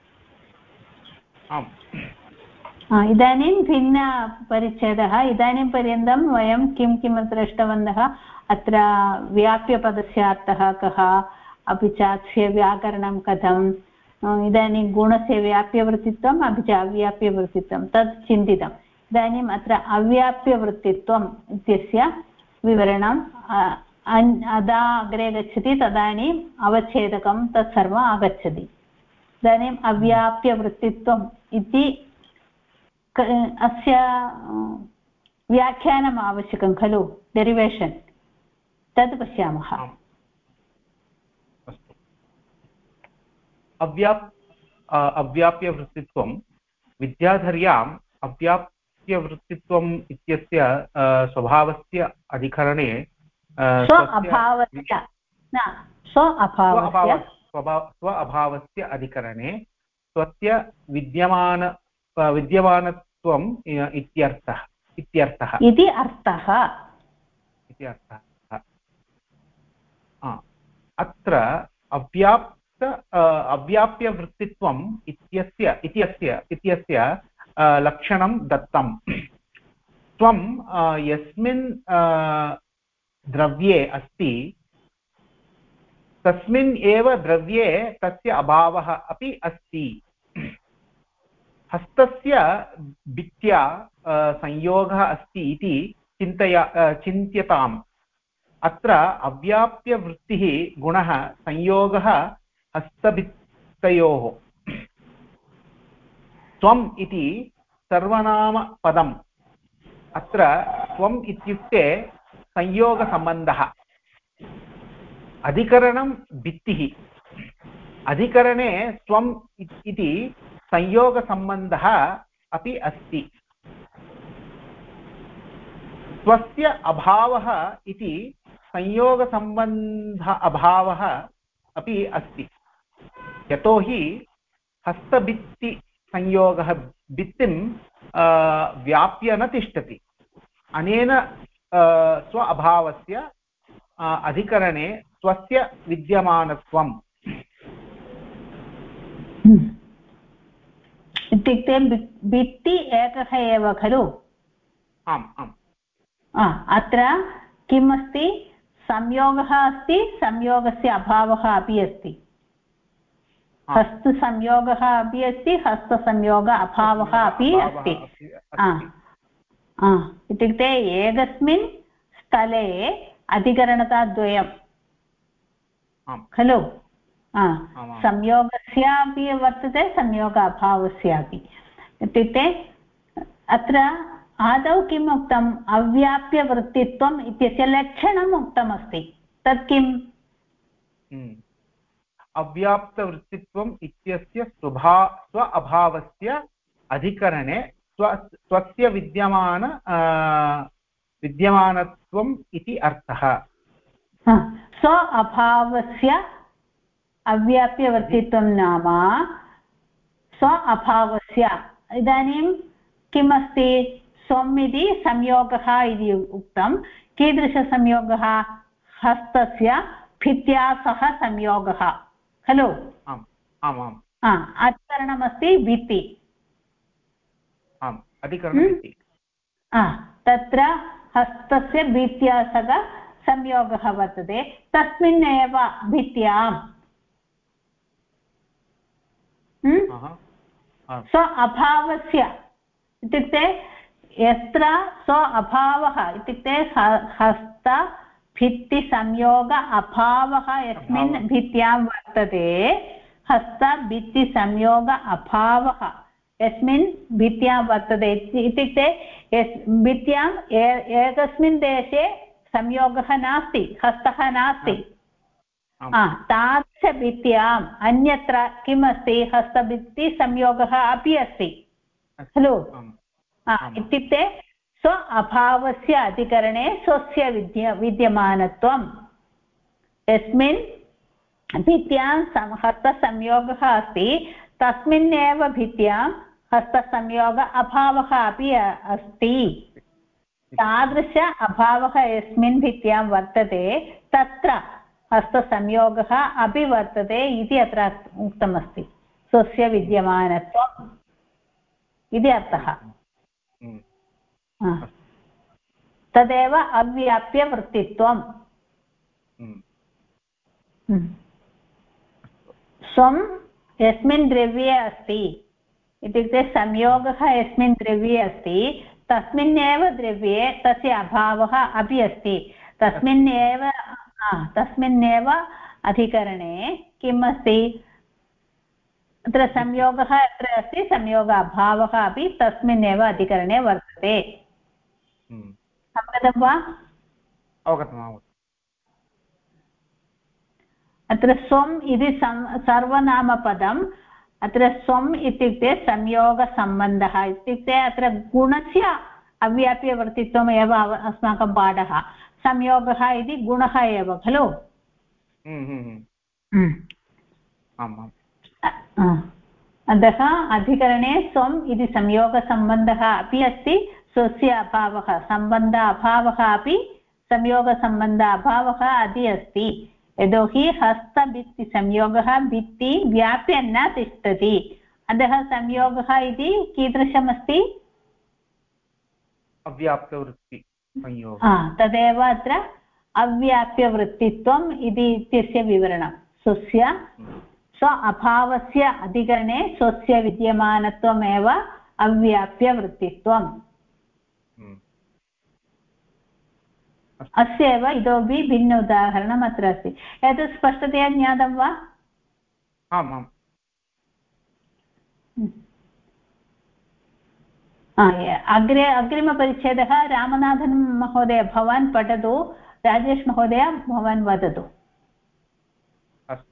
इदानीं भिन्नपरिच्छेदः। इदानीं पर्यन्तं वयं किं किं दृष्टवन्तः? अत्र व्याप्यपदस्य अर्थः कः, अपि च अस्य व्याकरणं कथम्, इदानीं गुणस्य व्याप्यवृत्तित्वम् अपि च अव्याप्यवृत्तित्वं तत् चिन्तितम्। इदानीम् अत्र अव्याप्यवृत्तित्वम् इत्यस्य विवरणं यदा अग्रे गच्छति तदानीम् अवच्छेदकं तत्सर्वम् आगच्छति। इदानीम् अव्याप्यवृत्तित्वम् इति अस्य व्याख्यानम् आवश्यकं खलु, डेरिवेशन्, तद् पश्यामः। अव्याप्यवृत्तित्वं विद्याधर्याम् अव्याप्यवृत्तित्वम् इत्यस्य स्वभावस्य अधिकरणे स्व अभावस्य अधिकरणे स्वस्य विद्यमानत्वम् इत्यर्थः अत्र अव्याप्यवृत्तित्वम् इत्यस्य लक्षणं दत्तम्। त्वं यस्मिन् द्रव्ये अस्ति तस्मिन् एव द्रव्ये तस्य अभावः अपि अस्ति। हस्तस्य भित्त्या संयोगः अस्ति इति चिन्त्यताम्। अत्र अव्याप्यवृत्तिः गुणः संयोगः हस्तभित्तयोः। त्वम् इति सर्वनामपदम्। अत्र त्वम् इत्युक्ते संयोगसम्बन्धः। अधिकरणं भित्तिः। अधिकरणे त्वम् इति संयोगसम्बन्धः अपि अस्ति। स्वस्य अभावः इति संयोगसम्बन्ध अभावः अपि अस्ति। यतोहि हस्तभित्तिसंयोगः भित्तिं व्याप्य न तिष्ठति। अनेन स्व अभावस्य अधिकरणे स्वस्य विद्यमानत्वम्। इत्युक्ते भित्ति एकः एव खलु? आम् आम्। अत्र किम् अस्ति? संयोगः अस्ति, संयोगस्य अभावः अपि अस्ति। हस्तसंयोगः अपि अस्ति, हस्तसंयोग अभावः अपि अस्ति। इत्युक्ते एकस्मिन् स्थले अधिकरणताद्वयं खलु? संयोगस्यापि वर्तते, संयोग अभावस्यापि। इत्युक्ते अत्र आदौ किम् उक्तम्? अव्याप्यवृत्तित्वम् इत्यस्य लक्षणम् उक्तमस्ति। तत् किम्? अव्याप्तवृत्तित्वम् इत्यस्य स्व अभावस्य अधिकरणे स्वस्य विद्यमानत्वम् इति अर्थः। स्व अभावस्य अव्याप्यवर्तित्वं नाम स्व अभावस्य। इदानीं किमस्ति? स्वम् इति संयोगः इति उक्तं। कीदृशसंयोगः? हस्तस्य भित्त्या सह संयोगः खलु? आम् आम्। अधिकरणमस्ति भित्ति। आम्, अधिकरणभित्ति। तत्र हस्तस्य भित्त्या सह संयोगः वर्तते। तस्मिन्नेव भित्त्यां स्व अभावस्य, इत्युक्ते यत्र स्व अभावः इत्युक्ते हस्तभित्तिसंयोग अभावः यस्मिन् भित्त्यां वर्तते, हस्तभित्तिसंयोग अभावः यस्मिन् भित्त्यां वर्तते इत्युक्ते भित्त्याम् एकस्मिन् देशे संयोगः नास्ति, हस्तः नास्ति। तादृशभित्त्याम् अन्यत्र किम् अस्ति? हस्तभित्तिसंयोगः अपि अस्ति खलु? इत्युक्ते स्व अभावस्य अधिकरणे स्वस्य विद्यमानत्वं। यस्मिन् भित्त्यां हस्तसंयोगः अस्ति तस्मिन्नेव भित्त्यां हस्तसंयोग अभावः अपि अस्ति। तादृश अभावः यस्मिन् भित्त्यां वर्तते तत्र हस्तसंयोगः अपि वर्तते इति अत्र उक्तमस्ति। स्वस्य विद्यमानत्वम् इति अर्थः। तदेव अव्याप्यवृत्तित्वम्। स्वं यस्मिन् द्रव्ये अस्ति, इत्युक्ते संयोगः यस्मिन् द्रव्ये अस्ति तस्मिन्नेव द्रव्ये तस्य अभावः अपि अस्ति। तस्मिन्नेव अधिकरणे किम् अस्ति? अत्र संयोगः अत्र अस्ति, संयोग अभावः अपि तस्मिन्नेव अधिकरणे वर्तते। अवगतं वा? अवगतम्। अत्र स्वम् इति सर्वनामपदम्। अत्र स्वम् इत्युक्ते संयोगसम्बन्धः। इत्युक्ते अत्र गुणस्य अव्याप्यवर्तित्वम् एव अस्माकं पाठः। संयोगः इति गुणः एव खलु? अतः अधिकरणे स्वम् इति संयोगसम्बन्धः अपि अस्ति, स्वस्य अभावः सम्बन्ध अभावः अपि संयोगसम्बन्ध अभावः अपि अस्ति। यतोहि हस्तभित्तिसंयोगः भित्ति व्याप्य न तिष्ठति। अतः संयोगः इति कीदृशमस्ति? अव्याप्तवृत्तिसंयोगः तदेव अत्र अव्याप्यवृत्तित्वम् इति इत्यस्य विवरणं स्वस्य स्व अभावस्य अधिकरणे स्वस्य विद्यमानत्वमेव अव्याप्यवृत्तित्वम् अस्य एव इतोपि भिन्न उदाहरणम् अत्र अस्ति एतत् स्पष्टतया ज्ञातं वा? आम् आम् अग्रिमपरिच्छेदः रामनाथन् महोदय भवान् पठतु, राजेश महोदय भवान् वदतु। अस्तु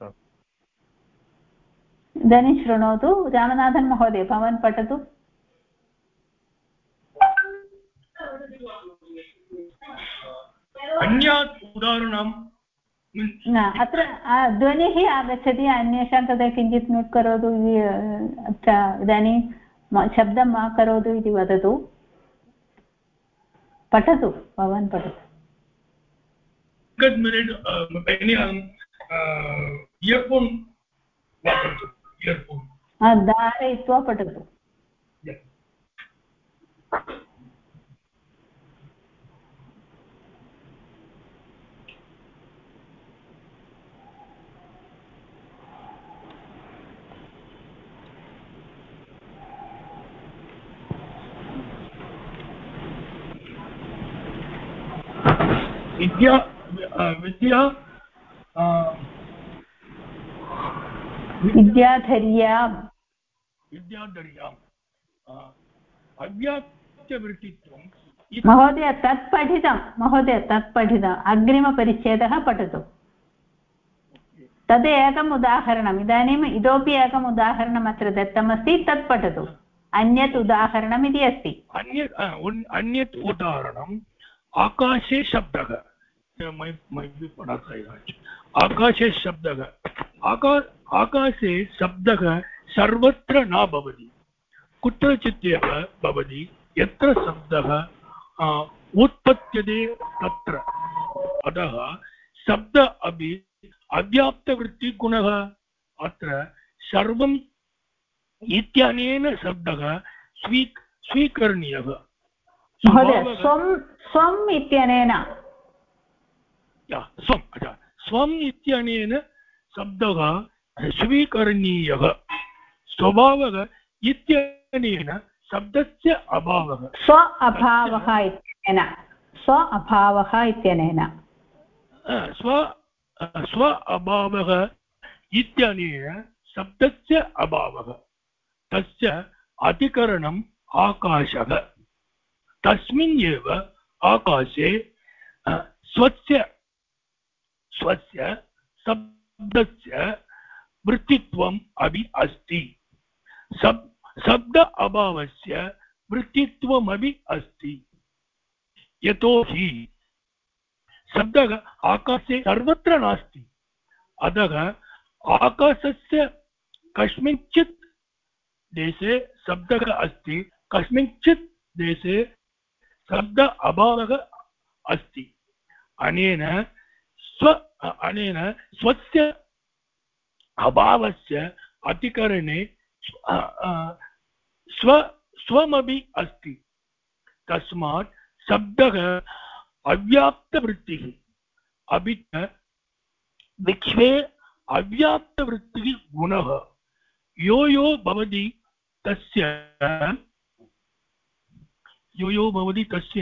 इदानीं शृणोतु, रामनाथन् महोदय भवान् पठतु। अन्यात् उदाहरणं न अत्र ध्वनिः आगच्छति, अन्येषां कृते किञ्चित् म्यूट् करोतु इति अत्र इदानीं शब्दं मा करोतु इति वदतु। पठतु, भवान् पठतु। धारयित्वा पठतु। विद्याधर्याम् अव्याप्तवृत्तित्वं महोदय तत् पठितम् अग्रिमपरिच्छेदः पठतु। तद् एकम् उदाहरणम्, इदानीम् इतोपि एकम् उदाहरणम् अत्र दत्तमस्ति, तत् पठतु। अन्यत् उदाहरणम् इति अस्ति। अन्यत् उदाहरणम् आकाशे शब्दः, आकाशे शब्दः, आकाशे शब्दः सर्वत्र न भवति, कुत्रचित् एव भवति। यत्र शब्दः उत्पद्यते तत्र, अतः शब्द अपि अव्याप्तवृत्तिगुणः। अत्र सर्वम् इत्यनेन शब्दः स्वीकरणीयः। महोदय स्वम् इत्यनेन स्वम् इत्यनेन शब्दः स्वीकरणीयः। स्वभावः इत्यनेन शब्दस्य अभावः। स्व अभावः इत्यनेन स्व अभावः इत्यनेन शब्दस्य अभावः। तस्य अधिकरणम् आकाशः। तस्मिन् एव आकाशे स्वस्य शब्दस्य वृत्तित्वम् अपि अस्ति। शब्द अभावस्य वृत्तित्वमपि अस्ति। यतोहि शब्दः आकाशे सर्वत्र नास्ति, अतः आकाशस्य कस्मिंश्चित् देशे शब्दः अस्ति, कस्मिंश्चित् देशे शब्द अभावः अस्ति। अनेन स्वस्य अभावस्य अधिकरणे स्वमपि अस्ति। तस्मात् शब्दः अव्याप्तवृत्तिः, अपि च विश्वे अव्याप्तवृत्तिः गुणः यो यो भवति तस्य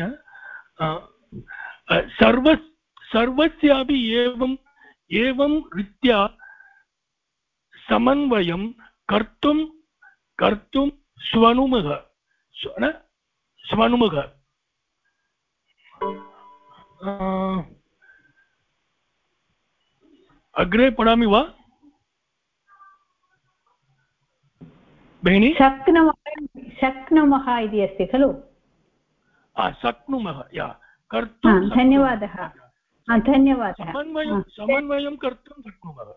सर्वस्यापि एवं रीत्या समन्वयं कर्तुं स्वनुमः। अग्रे पठामि वा भगिनी? शक्नुमः इति अस्ति खलु? शक्नुमः कर्तुं। धन्यवादः। समन्वयं कर्तुं शक्नुमः।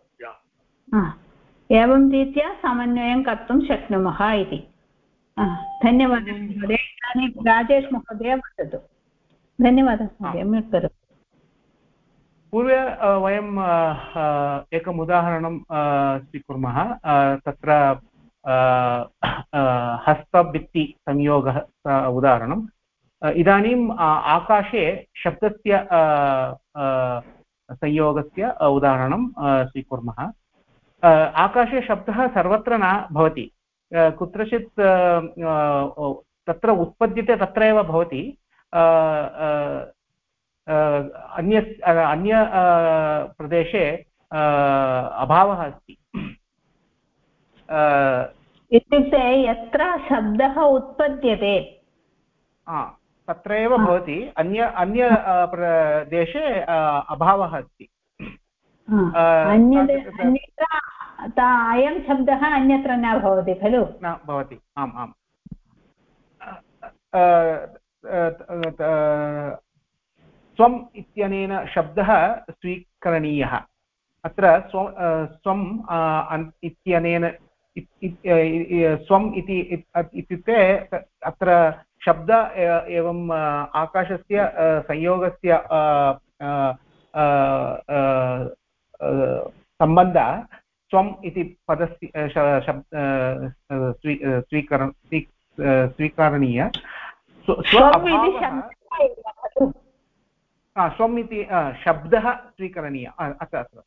एवं रीत्या समन्वयं कर्तुं शक्नुमः इति। धन्यवादः महोदय। इदानीं राजेश महोदय वदतु। धन्यवादः महोदय, म्यूट् करोतु। पूर्वे वयम् एकम् उदाहरणं स्वीकुर्मः। तत्र हस्तभित्तिसंयोगः उदाहरणं। इदानीम् आकाशे शब्दस्य संयोगस्य उदाहरणं स्वीकुर्मः। आकाशे शब्दः सर्वत्र न भवति, कुत्रचित् तत्र उत्पद्यते तत्रैव भवति, अन्य प्रदेशे अभावः अस्ति। इत्युक्ते यत्र शब्दः उत्पद्यते तत्रैव भवति, अन्य प्रदेशे अभावः अस्ति। अन्यत्र अयं शब्दः अन्यत्र न भवति खलु? न भवति। आम् आम्। स्वम् इत्यनेन शब्दः स्वीकरणीयः। अत्र स्वम् इत्यनेन स्वम् इत्युक्ते अत्र शब्द एवं आकाशस्य संयोगस्य सम्बन्ध स्वम् इति पदस्य स्वीकरणीय। स्वम् इति शब्दः स्वीकरणीयः। अस्तु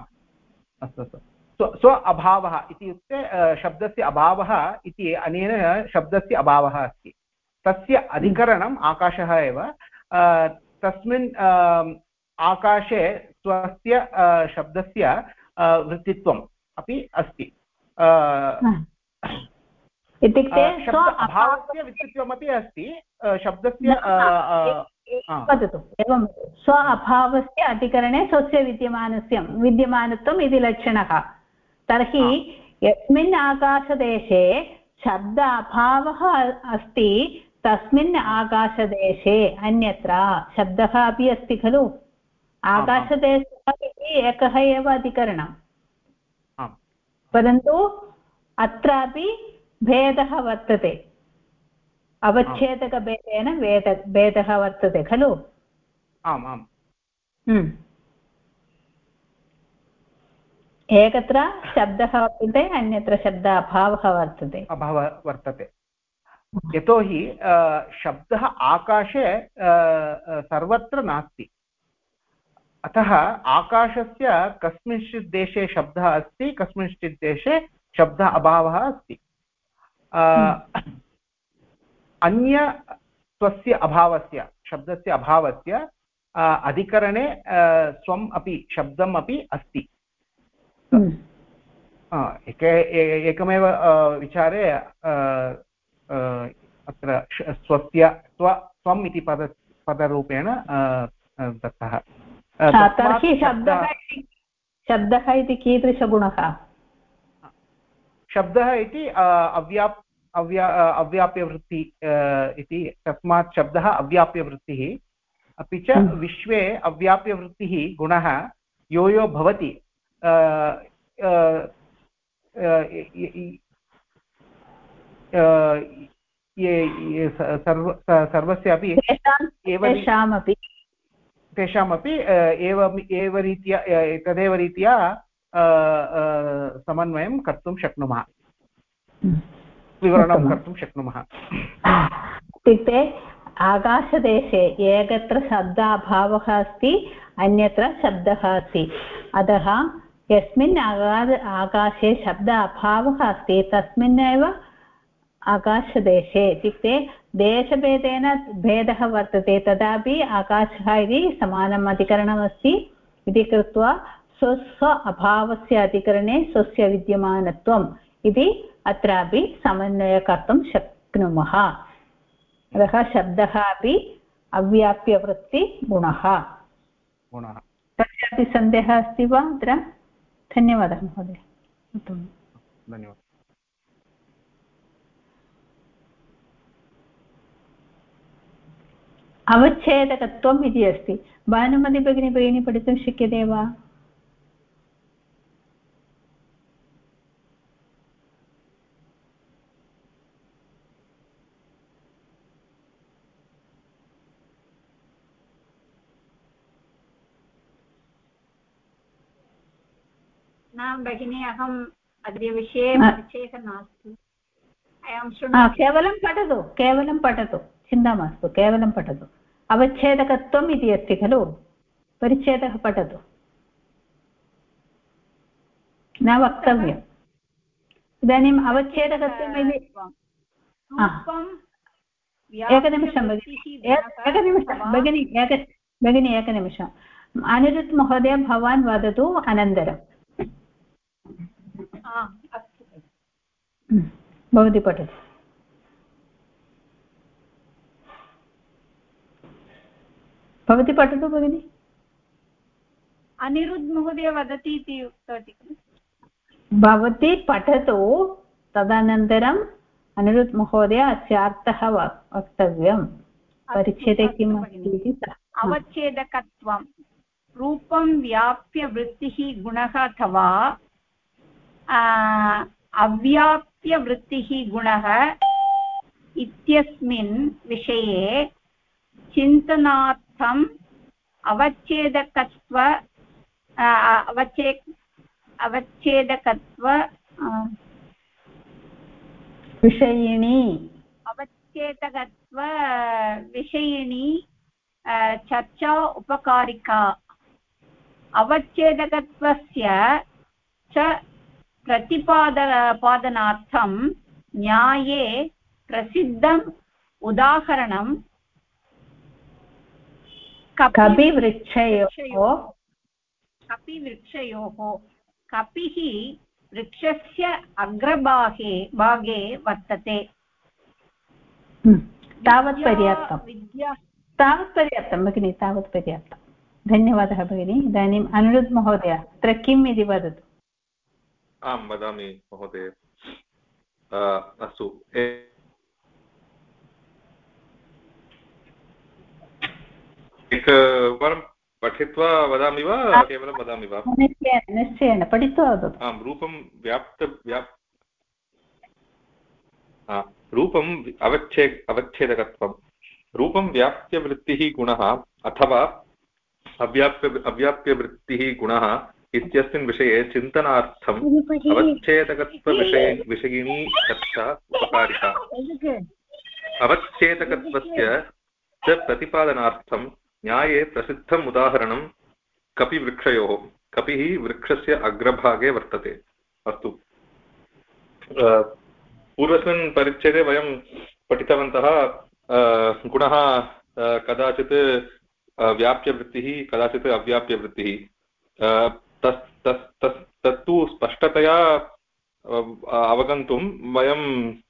स्व अभावः इत्युक्ते शब्दस्य अभावः इति अनेन शब्दस्य अभावः अस्ति, तस्य अधिकरणम् आकाशः एव। तस्मिन् आकाशे स्वस्य शब्दस्य वृत्तित्वम् अपि अस्ति। इत्युक्ते अभावस्य वृत्तित्वमपि अस्ति, शब्दस्य वदतु एवं स्व अभावस्य अधिकरणे स्वस्य विद्यमानत्वम् इति लक्षणः। तर्हि यस्मिन् आकाशदेशे शब्द अभावः अस्ति तस्मिन् आकाशदेशे अन्यत्र शब्दः अपि अस्ति खलु? आकाशदेशः इति एकः एव अधिकरणं, परन्तु अत्रापि भेदः वर्तते, अवच्छेदकभेदेन भेदः वर्तते खलु? आम् आम्। एकत्र शब्दः वर्तते, अन्यत्र शब्द अभावः वर्तते। यतोहि शब्दः आकाशे सर्वत्र नास्ति, अतः आकाशस्य कस्मिंश्चित् देशे शब्दः अस्ति, कस्मिंश्चित् देशे शब्द अभावः अस्ति। अन्य स्वस्य अभावस्य शब्दस्य अभावस्य अधिकरणे स्वम् अपि शब्दम् अपि अस्ति। एकमेव विचारे अत्र स्वम् इति पदरूपेण दत्तः। तर्हि शब्दः इति कीदृशगुणः? शब्दः इति अव्याप्यवृत्ति इति, तस्मात् शब्दः अव्याप्यवृत्तिः। अपि च विश्वे अव्याप्यवृत्तिः गुणः यो यो भवति सर्वस्यापि तेषामपि एव रीत्या तदेव रीत्या समन्वयं कर्तुं शक्नुमः, विवरणं कर्तुं शक्नुमः। इत्युक्ते आकाशदेशे एकत्र शब्दाभावः अस्ति, अन्यत्र शब्दः अस्ति, अतः यस्मिन् आकाशे शब्द अभावः अस्ति तस्मिन्नेव आकाशदेशे, इत्युक्ते देशभेदेन भेदः वर्तते, तदापि आकाशः इति समानम् अधिकरणमस्ति इति कृत्वा स्वस्व अभावस्य अधिकरणे स्वस्य विद्यमानत्वम् इति अत्रापि समन्वयं कर्तुं शक्नुमः। अतः शब्दः अपि अव्याप्यवृत्तिगुणः। तस्यापि सन्देहः अस्ति वा अत्र? धन्यवादः महोदय। धन्यवादः। अवच्छेदकत्वम् इति अस्ति। भानुमति भगिनी पठितुं शक्यते वा? न भगिनी, अहम् अद्य विषये परिचयः नास्ति। केवलं पठतु, चिन्ता मास्तु केवलं पठतु अवच्छेदकत्वम् इति अस्ति खलु परिच्छेदः पठतु न वक्तव्यम् इदानीम् अवच्छेदकत्वम् इति एकनिमिषं भगिनी एकनिमिषम् अनिरुद्ध महोदय भवान् वदतु अनन्तरम् भवती पठतु भवती पठतु भगिनि अनिरुद्ध महोदय वदति इति उक्तवती खलु भवती पठतु तदनन्तरम् अनिरुद्ध महोदय अस्य अर्थः वक्तव्यं परिच्छेदे किम् अस्ति इति अवच्छेदकत्वं रूपं व्याप्य वृत्तिः गुणः अथवा अव्याप्य वृत्तिः गुणः इत्यस्मिन् विषये चिन्तनार्थम् अवच्छेदकत्व विषयिणी अवच्छेदकत्वविषयिणी चर्चा उपकारिका अवच्छेदकत्वस्य च प्रतिपादनार्थं न्याये प्रसिद्धम् उदाहरणं कपिवृक्षयोः कपिः वृक्षस्य अग्रभागे वर्तते तावत् पर्याप्तं भगिनि तावत् पर्याप्तं धन्यवादः भगिनि इदानीम् अनिरुद्ध महोदय अत्र किम् इति वदतु आं वदामि महोदय अस्तु एकवारं पठित्वा वदामि वा केवलं वदामि वा निश्चयेन पठित्वा वदतु आं रूपम् अवच्छेदकत्वं रूपं व्याप्यवृत्तिः गुणः अथवा अव्याप्यवृत्तिः गुणः इत्यस्मिन् विषये चिन्तनार्थम् अवच्छेदकत्वविषयिणी चर्चा उपकारिका अवच्छेदकत्वस्य च प्रतिपादनार्थं न्याये प्रसिद्धम् उदाहरणं कपिवृक्षयोः कपिः वृक्षस्य अग्रभागे वर्तते अस्तु पूर्वस्मिन् परिच्छेदे वयं पठितवन्तः गुणः कदाचित् व्याप्यवृत्तिः कदाचित् अव्याप्यवृत्तिः तत्तु स्पष्टतया अवगन्तुं वयं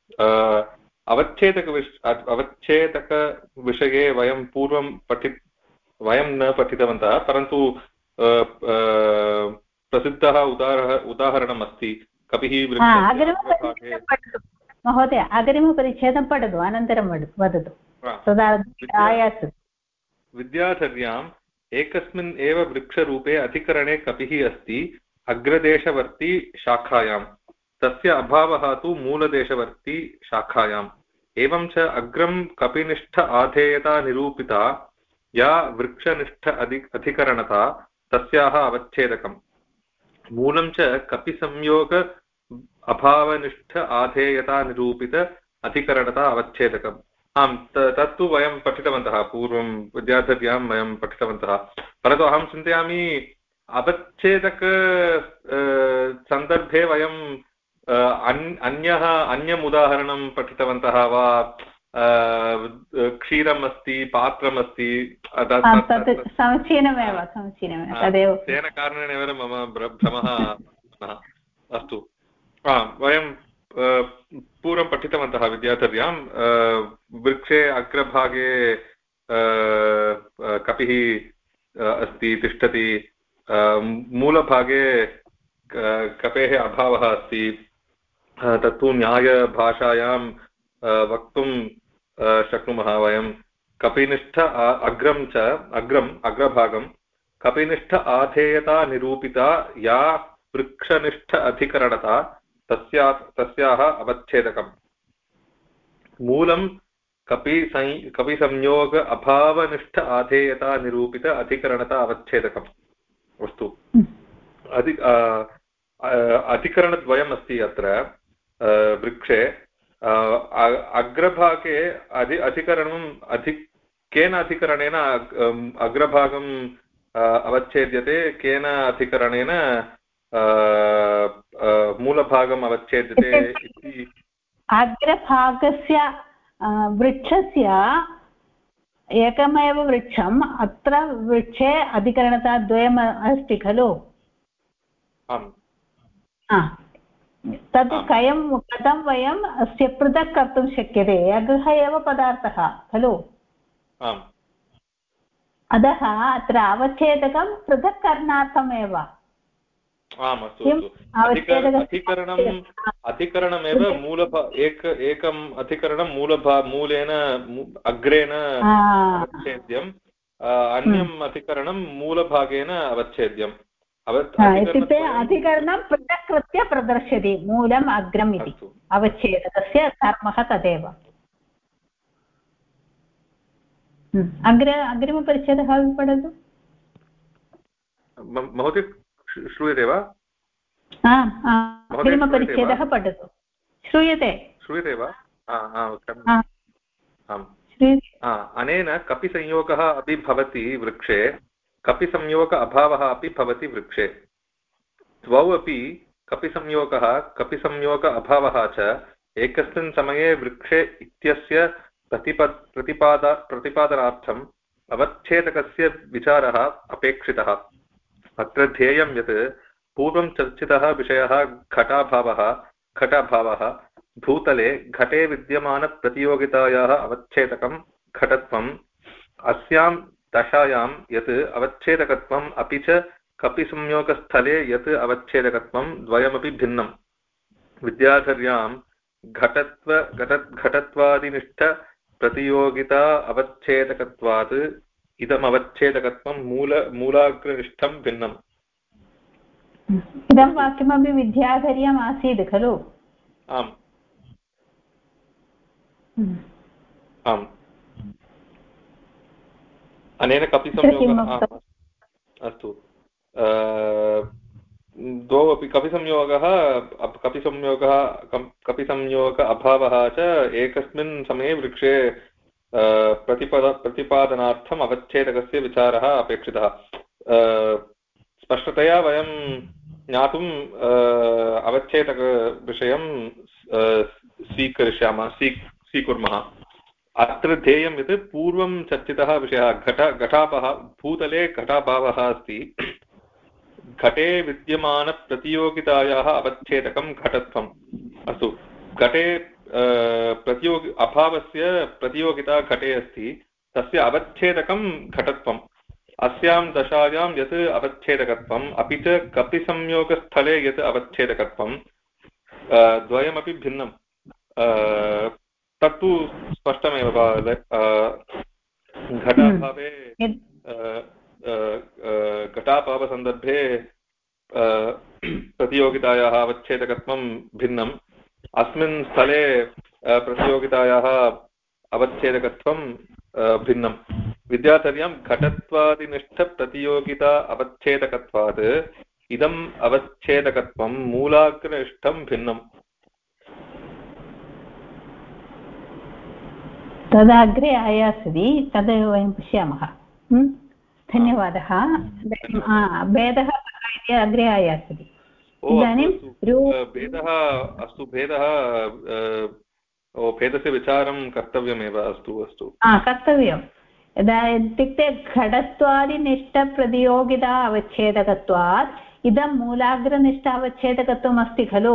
अवच्छेदकविषये वयं पूर्वं वयं न पठितवन्तः परन्तु प्रसिद्धः उदाहरणम् अस्ति कपिः महोदय अग्रिमपरिच्छेदं पठतु अनन्तरं वदतु तदा आयास्यति विद्याधर्याम् एकस्मिन् एव वृक्षरूपे अधिकरणे कपिः अस्ति अग्रदेशवर्ती शाखायां तस्य अभावः तु मूलदेशवर्ती शाखायाम् एवं च अग्रं कपिनिष्ठ आधेयता निरूपिता या वृक्षनिष्ठ अधिकरणता तस्याः अवच्छेदकम् मूलं च कपिसंयोग अभावनिष्ठ आधेयता निरूपित अधिकरणता अवच्छेदकम् आम् तत्तु वयं पठितवन्तः पूर्वं विद्याधर्यां वयं पठितवन्तः परन्तु अहं चिन्तयामि अवच्छेदक सन्दर्भे वयं अन्यम् उदाहरणं पठितवन्तः वा क्षीरम् अस्ति पात्रम् अस्ति समीचीनमेव तदेव तेन कारणेन मम भ्रमः अस्तु वयं पूर्वं पठितवन्तः विद्याधर्यां वृक्षे अग्रभागे कपिः अस्ति तिष्ठति मूलभागे कपेः अभावः अस्ति तत्तु न्यायभाषायां वक्तुं शक्नुमः वयं कपिनिष्ठ अग्रभागं कपिनिष्ठ आधेयता निरूपिता या वृक्षनिष्ठ अधिकरणता तस्याः अवच्छेदकम् मूलं कपिसंयोग अभावनिष्ठ आधेयता निरूपित अधिकरणता अवच्छेदकम् अस्तु अधिकरणद्वयम् अस्ति अत्र वृक्षे अग्रभागे अधिकरणं केन अधिकरणेन अग्रभागं अवच्छेद्यते, केन अधिकरणेन मूलभागम् अवच्छेद्यते इति। अग्रभागस्य वृक्षस्य एकमेव वृक्षम्, अत्र वृक्षे अधिकरणता द्वयम् अस्ति खलु। तद् कथं वयम् अस्य पृथक् कर्तुं शक्यते, एकः एव पदार्थः खलु। अतः अत्र अवच्छेदकं पृथक् करणार्थमेव। अधिकरणमेव एकम् अधिकरणं मूलेन अग्रेण अवच्छेद्यम्, अन्यम् अधिकरणं मूलभागेन अवच्छेद्यम्। इत्युक्ते अधिकरणं पृथक् कृत्य प्रदर्श्यते मूलम् अग्रम् इति। अवच्छेदकस्य धर्मः तदेव। अग्रिमपरिच्छेदः पठतु महोदय। श्रूयते वा? अग्रिमपरिच्छेदः पठतु। श्रूयते वा? अनेन कपिसंयोगः अपि भवति वृक्षे, कपिसंयोग अभावः अपि भवति वृक्षे। द्वौ अपि कपिसंयोगः कपिसंयोग अभावः च एकस्मिन् समये वृक्षे इत्यस्य प्रतिपादनार्थम् अवच्छेदकस्य विचारः अपेक्षितः। अत्र ध्येयं यत् पूर्वं चर्चितः विषयः घटाभावः भूतले घटे विद्यमानप्रतियोगितायाः अवच्छेदकं घटत्वम्, अस्यां दशायां यत् अवच्छेदकत्वम् अपि च कपिसंयोगस्थले यत् अवच्छेदकत्वं द्वयमपि भिन्नम्। विद्याधर्यां घटत्वादिनिष्ठ प्रतियोगिता अवच्छेदकत्वात् इदमवच्छेदकत्वं मूलाग्रनिष्ठं भिन्नम्। इदं वाक्यमपि विद्याधर्यम् आसीत् खलु। आम् आम्। अनेन कपिसंयोगः अस्तु, द्वौ अपि कपिसंयोग अभावः च एकस्मिन् समये वृक्षे प्रतिपादनार्थम् अवच्छेदकस्य विचारः अपेक्षितः। स्पष्टतया वयं ज्ञातुम् अवच्छेदकविषयं स्वीकुर्मः। अत्र ध्येयं यत् पूर्वं चर्चितः विषयः भूतले घटाभावः अस्ति, घटे विद्यमानप्रतियोगितायाः अवच्छेदकं घटत्वम्। अस्तु, घटे अभावस्य प्रतियोगिता घटे अस्ति, तस्य अवच्छेदकं घटत्वम्। अस्यां दशायां यत् अवच्छेदकत्वम् अपि च कपिसंयोगस्थले यत् अवच्छेदकत्वं द्वयमपि भिन्नम्। तत्तु स्पष्टमेव। घटाभावे घटाभावसन्दर्भे प्रतियोगितायाः अवच्छेदकत्वं भिन्नम्, अस्मिन् स्थले प्रतियोगितायाः अवच्छेदकत्वं भिन्नम्। विद्याधर्यां घटत्वादिनिष्ठप्रतियोगिता अवच्छेदकत्वात् इदम् अवच्छेदकत्वं मूलाग्रनिष्ठं भिन्नम्। तदग्रे आयास्ति, तद् वयं पश्यामः। धन्यवादः। भेदः इति अग्रे आयास्ति। इदानीं भेदः अस्तु, भेदस्य विचारं कर्तव्यमेव। अस्तु अस्तु, कर्तव्यम्। इत्युक्ते घटत्वादिनिष्ठप्रतियोगिता अवच्छेदकत्वात् इदं मूलाग्रनिष्ठ अवच्छेदकत्वम् अस्ति खलु,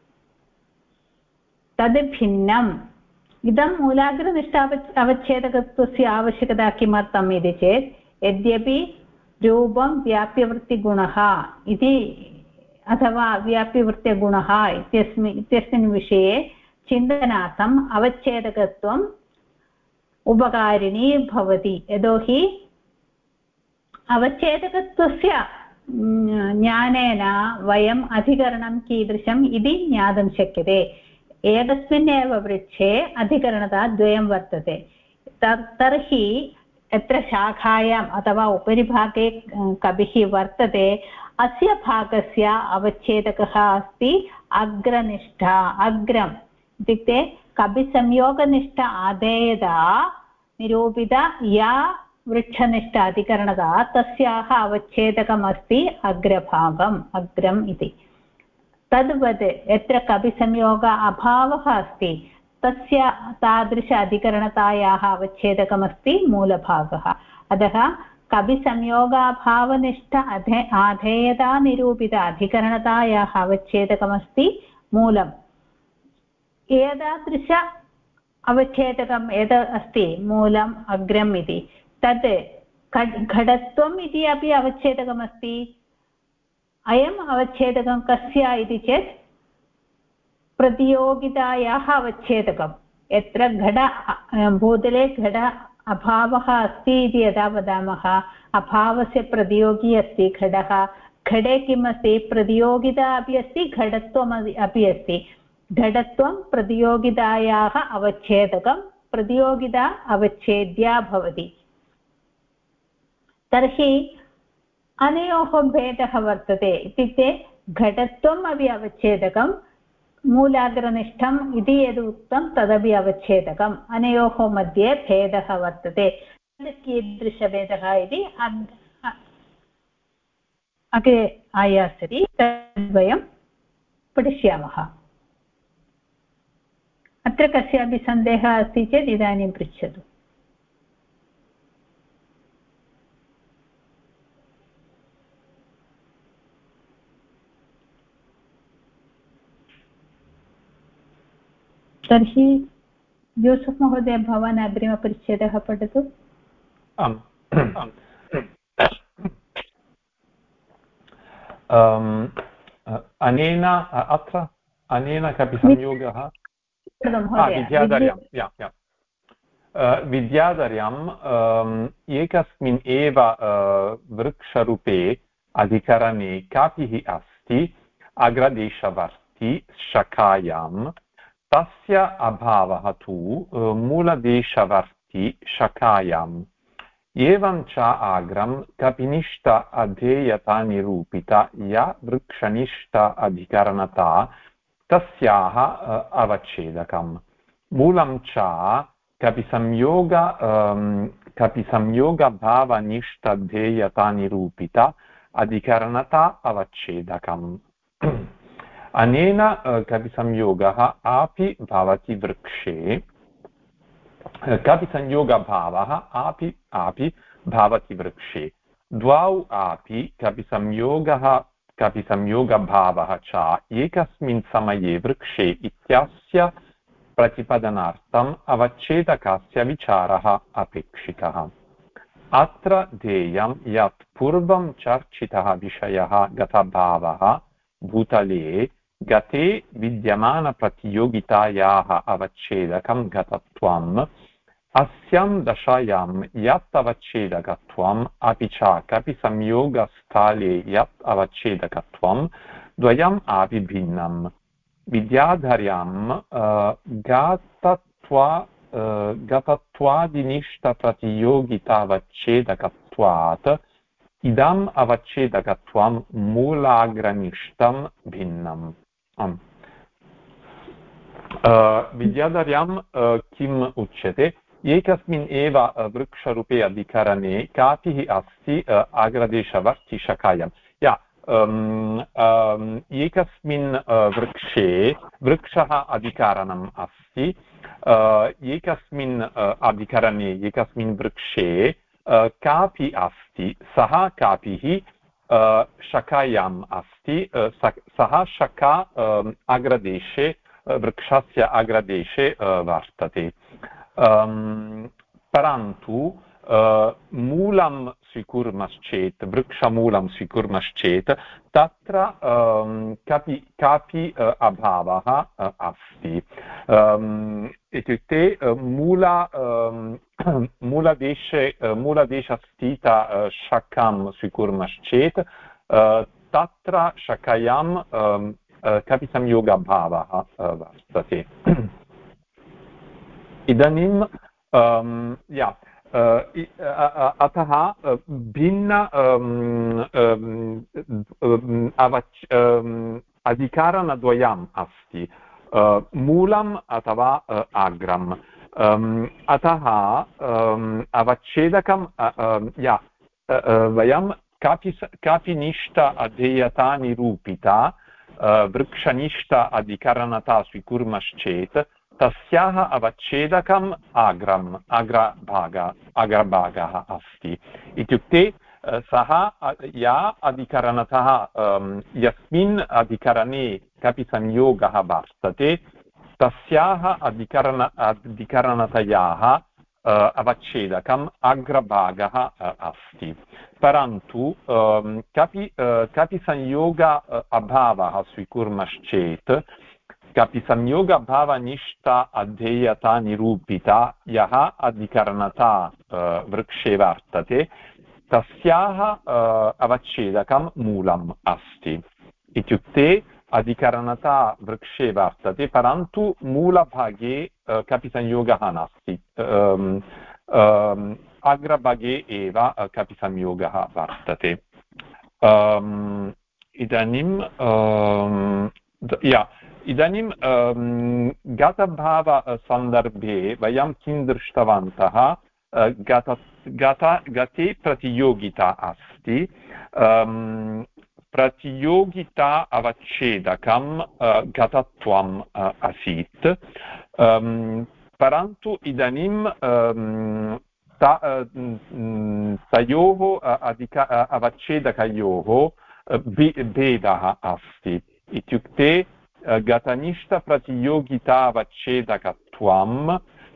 तद् भिन्नम्। इदं मूलाग्रनिष्ठ अवच्छेदकत्वस्य आवश्यकता किमर्थम् इति चेत्, यद्यपि रूपं व्याप्यवृत्तिगुणः इति अथवा व्याप्यवृत्तिगुणः इत्यस्मिन् विषये चिन्तनार्थम् अवच्छेदकत्वम् उपकारिणी भवति। यतोहि अवच्छेदकत्वस्य ज्ञानेन वयम् अधिकरणं कीदृशम् इति ज्ञातुं शक्यते। एकस्मिन्नेव वृक्षे अधिकरणता द्वयं वर्तते। तर्हि यत्र शाखायाम् अथवा उपरि भागे कपिः वर्तते, अस्य भागस्य अवच्छेदकः अस्ति अग्रनिष्ठा। अग्रम् इत्युक्ते कपिसंयोगनिष्ठ आधेयता निरूपिता या वृक्षनिष्ठ अधिकरणता तस्याः अवच्छेदकमस्ति अग्रभागम् अग्रम् इति तद्वत् यत्र कपिसंयोग अभावः अस्ति तस्य तादृश अधिकरणतायाः अवच्छेदकमस्ति मूलभागः अतः कपिसंयोगाभावनिष्ठ आधेयता निरूपित अधिकरणतायाः अवच्छेदकमस्ति मूलम् एतादृश अवच्छेदकं यद् अस्ति मूलम् अग्रम् इति तत् घटत्वम् इति अपि अवच्छेदकमस्ति अयम् अवच्छेदकं कस्य इति चेत् प्रतियोगितायाः अवच्छेदकं यत्र घट भूतले घट अभावः अस्ति इति यदा वदामः अभावस्य प्रतियोगी अस्ति घटः घटे किम् अस्ति प्रतियोगिता अपि अस्ति घटत्वम् अपि अस्ति घटत्वं प्रतियोगितायाः अवच्छेदकं प्रतियोगिता अवच्छेद्या भवति तर्हि अनयोः भेदः वर्तते इत्युक्ते घटत्वम् अपि अवच्छेदकं मूलाग्रनिष्ठम् इति यद् उक्तं तदपि अवच्छेदकम् अनयोः मध्ये भेदः वर्तते कीदृशभेदः इति अग्रे आयास्यति तद्वयं पठिष्यामः अत्र कस्यापि सन्देहः अस्ति चेत् इदानीं पृच्छतु तर्हि जोसफ् महोदय भवान् अग्रिमपरिच्छेदः पठतु अनेन अत्र अनेन कपि संयोगः विद्याधर्याम् एकस्मिन् एव वृक्षरूपे अधिकरणे कापिः अस्ति अग्रदेशवर्ती शाखायां तस्य अभावः तु मूलदेशवर्ती शाखायाम् एवं च अग्रं कपिनिष्ठ अधेयता निरूपिता या वृक्षनिष्ठ अधिकरणता तस्याः अवच्छेदकम् मूलं च कपिसंयोगभावनिष्ठधेयता निरूपिता अधिकरणता अवच्छेदकम् अनेन कपिसंयोगः अपि भवति वृक्षे कपिसंयोगभावः अपि भवति वृक्षे द्वौ अपि कपिसंयोगभावः च एकस्मिन् समये वृक्षे इत्यस्य प्रतिपादनार्थम् अवच्छेदकस्य विचारः अपेक्षितः अत्र ध्येयं यत् पूर्वं चर्चितः विषयः गतभावः भूतले गते विद्यमानप्रतियोगितायाः अवच्छेदकं गतत्वम् अस्यां दशायां यत् अवच्छेदकत्वम् अपि च कपिसंयोगस्थले यत् अवच्छेदकत्वं द्वयम् अपि भिन्नम् विद्याधर्यां गतत्वादिनिष्ठप्रतियोगितावच्छेदकत्वात् इदम् अवच्छेदकत्वं मूलाग्रनिष्ठं भिन्नम् विद्याधर्यां किम् उच्यते एकस्मिन् एव वृक्षरूपे अधिकरणे कापिः अस्ति अग्रदेशवर्ती शाखायां एकस्मिन् वृक्षे वृक्षः अधिकरणम् अस्ति एकस्मिन् अधिकरणे एकस्मिन् वृक्षे कापि अस्ति सः कापिः शाखायाम् अस्ति सः शाखा अग्रदेशे वृक्षस्य अग्रदेशे वर्तते परन्तु मूलं स्वीकुर्मश्चेत् वृक्षमूलं स्वीकुर्मश्चेत् तत्र कापि अभावः अस्ति इत्युक्ते मूलदेशस्थिता शाखां स्वीकुर्मश्चेत् तत्र शाखायां कपिसंयोगभावः वर्तते इदानीं अतः भिन्न अधिकरणद्वयम् अस्ति मूलम् अथवा अग्रम् अतः अवच्छेदकं वयं कापि निष्ठ अधेयता निरूपिता वृक्षनिष्ठ अधिकरणता स्वीकुर्मश्चेत् तस्याः अवच्छेदकम् अग्रभागः अस्ति इत्युक्ते सः या अधिकरणतः यस्मिन् अधिकरणे कापि संयोगः वर्तते तस्याः अधिकरणतयाः अवच्छेदकम् अग्रभागः अस्ति परन्तु कापि संयोग अभावः स्वीकुर्मश्चेत् कापि संयोग अभावनिष्ठा अधेयता निरूपिता यः अधिकरणता वृक्षे वर्तते तस्याः अवच्छेदकं मूलम् अस्ति इत्युक्ते अधिकरणता वृक्षे वर्तते परन्तु मूलभागे कापि संयोगः नास्ति अग्रभागे एव कापि संयोगः वर्तते इदानीं गतभावसन्दर्भे वयं किं दृष्टवन्तः गते प्रतियोगिता अस्ति प्रतियोगिता अवच्छेदकं गतत्वम् आसीत् परन्तु इदानीं तयोः अवच्छेदकयोः भेदः अस्ति इत्युक्ते गतनिष्ठप्रतियोगितावच्छेदकत्वं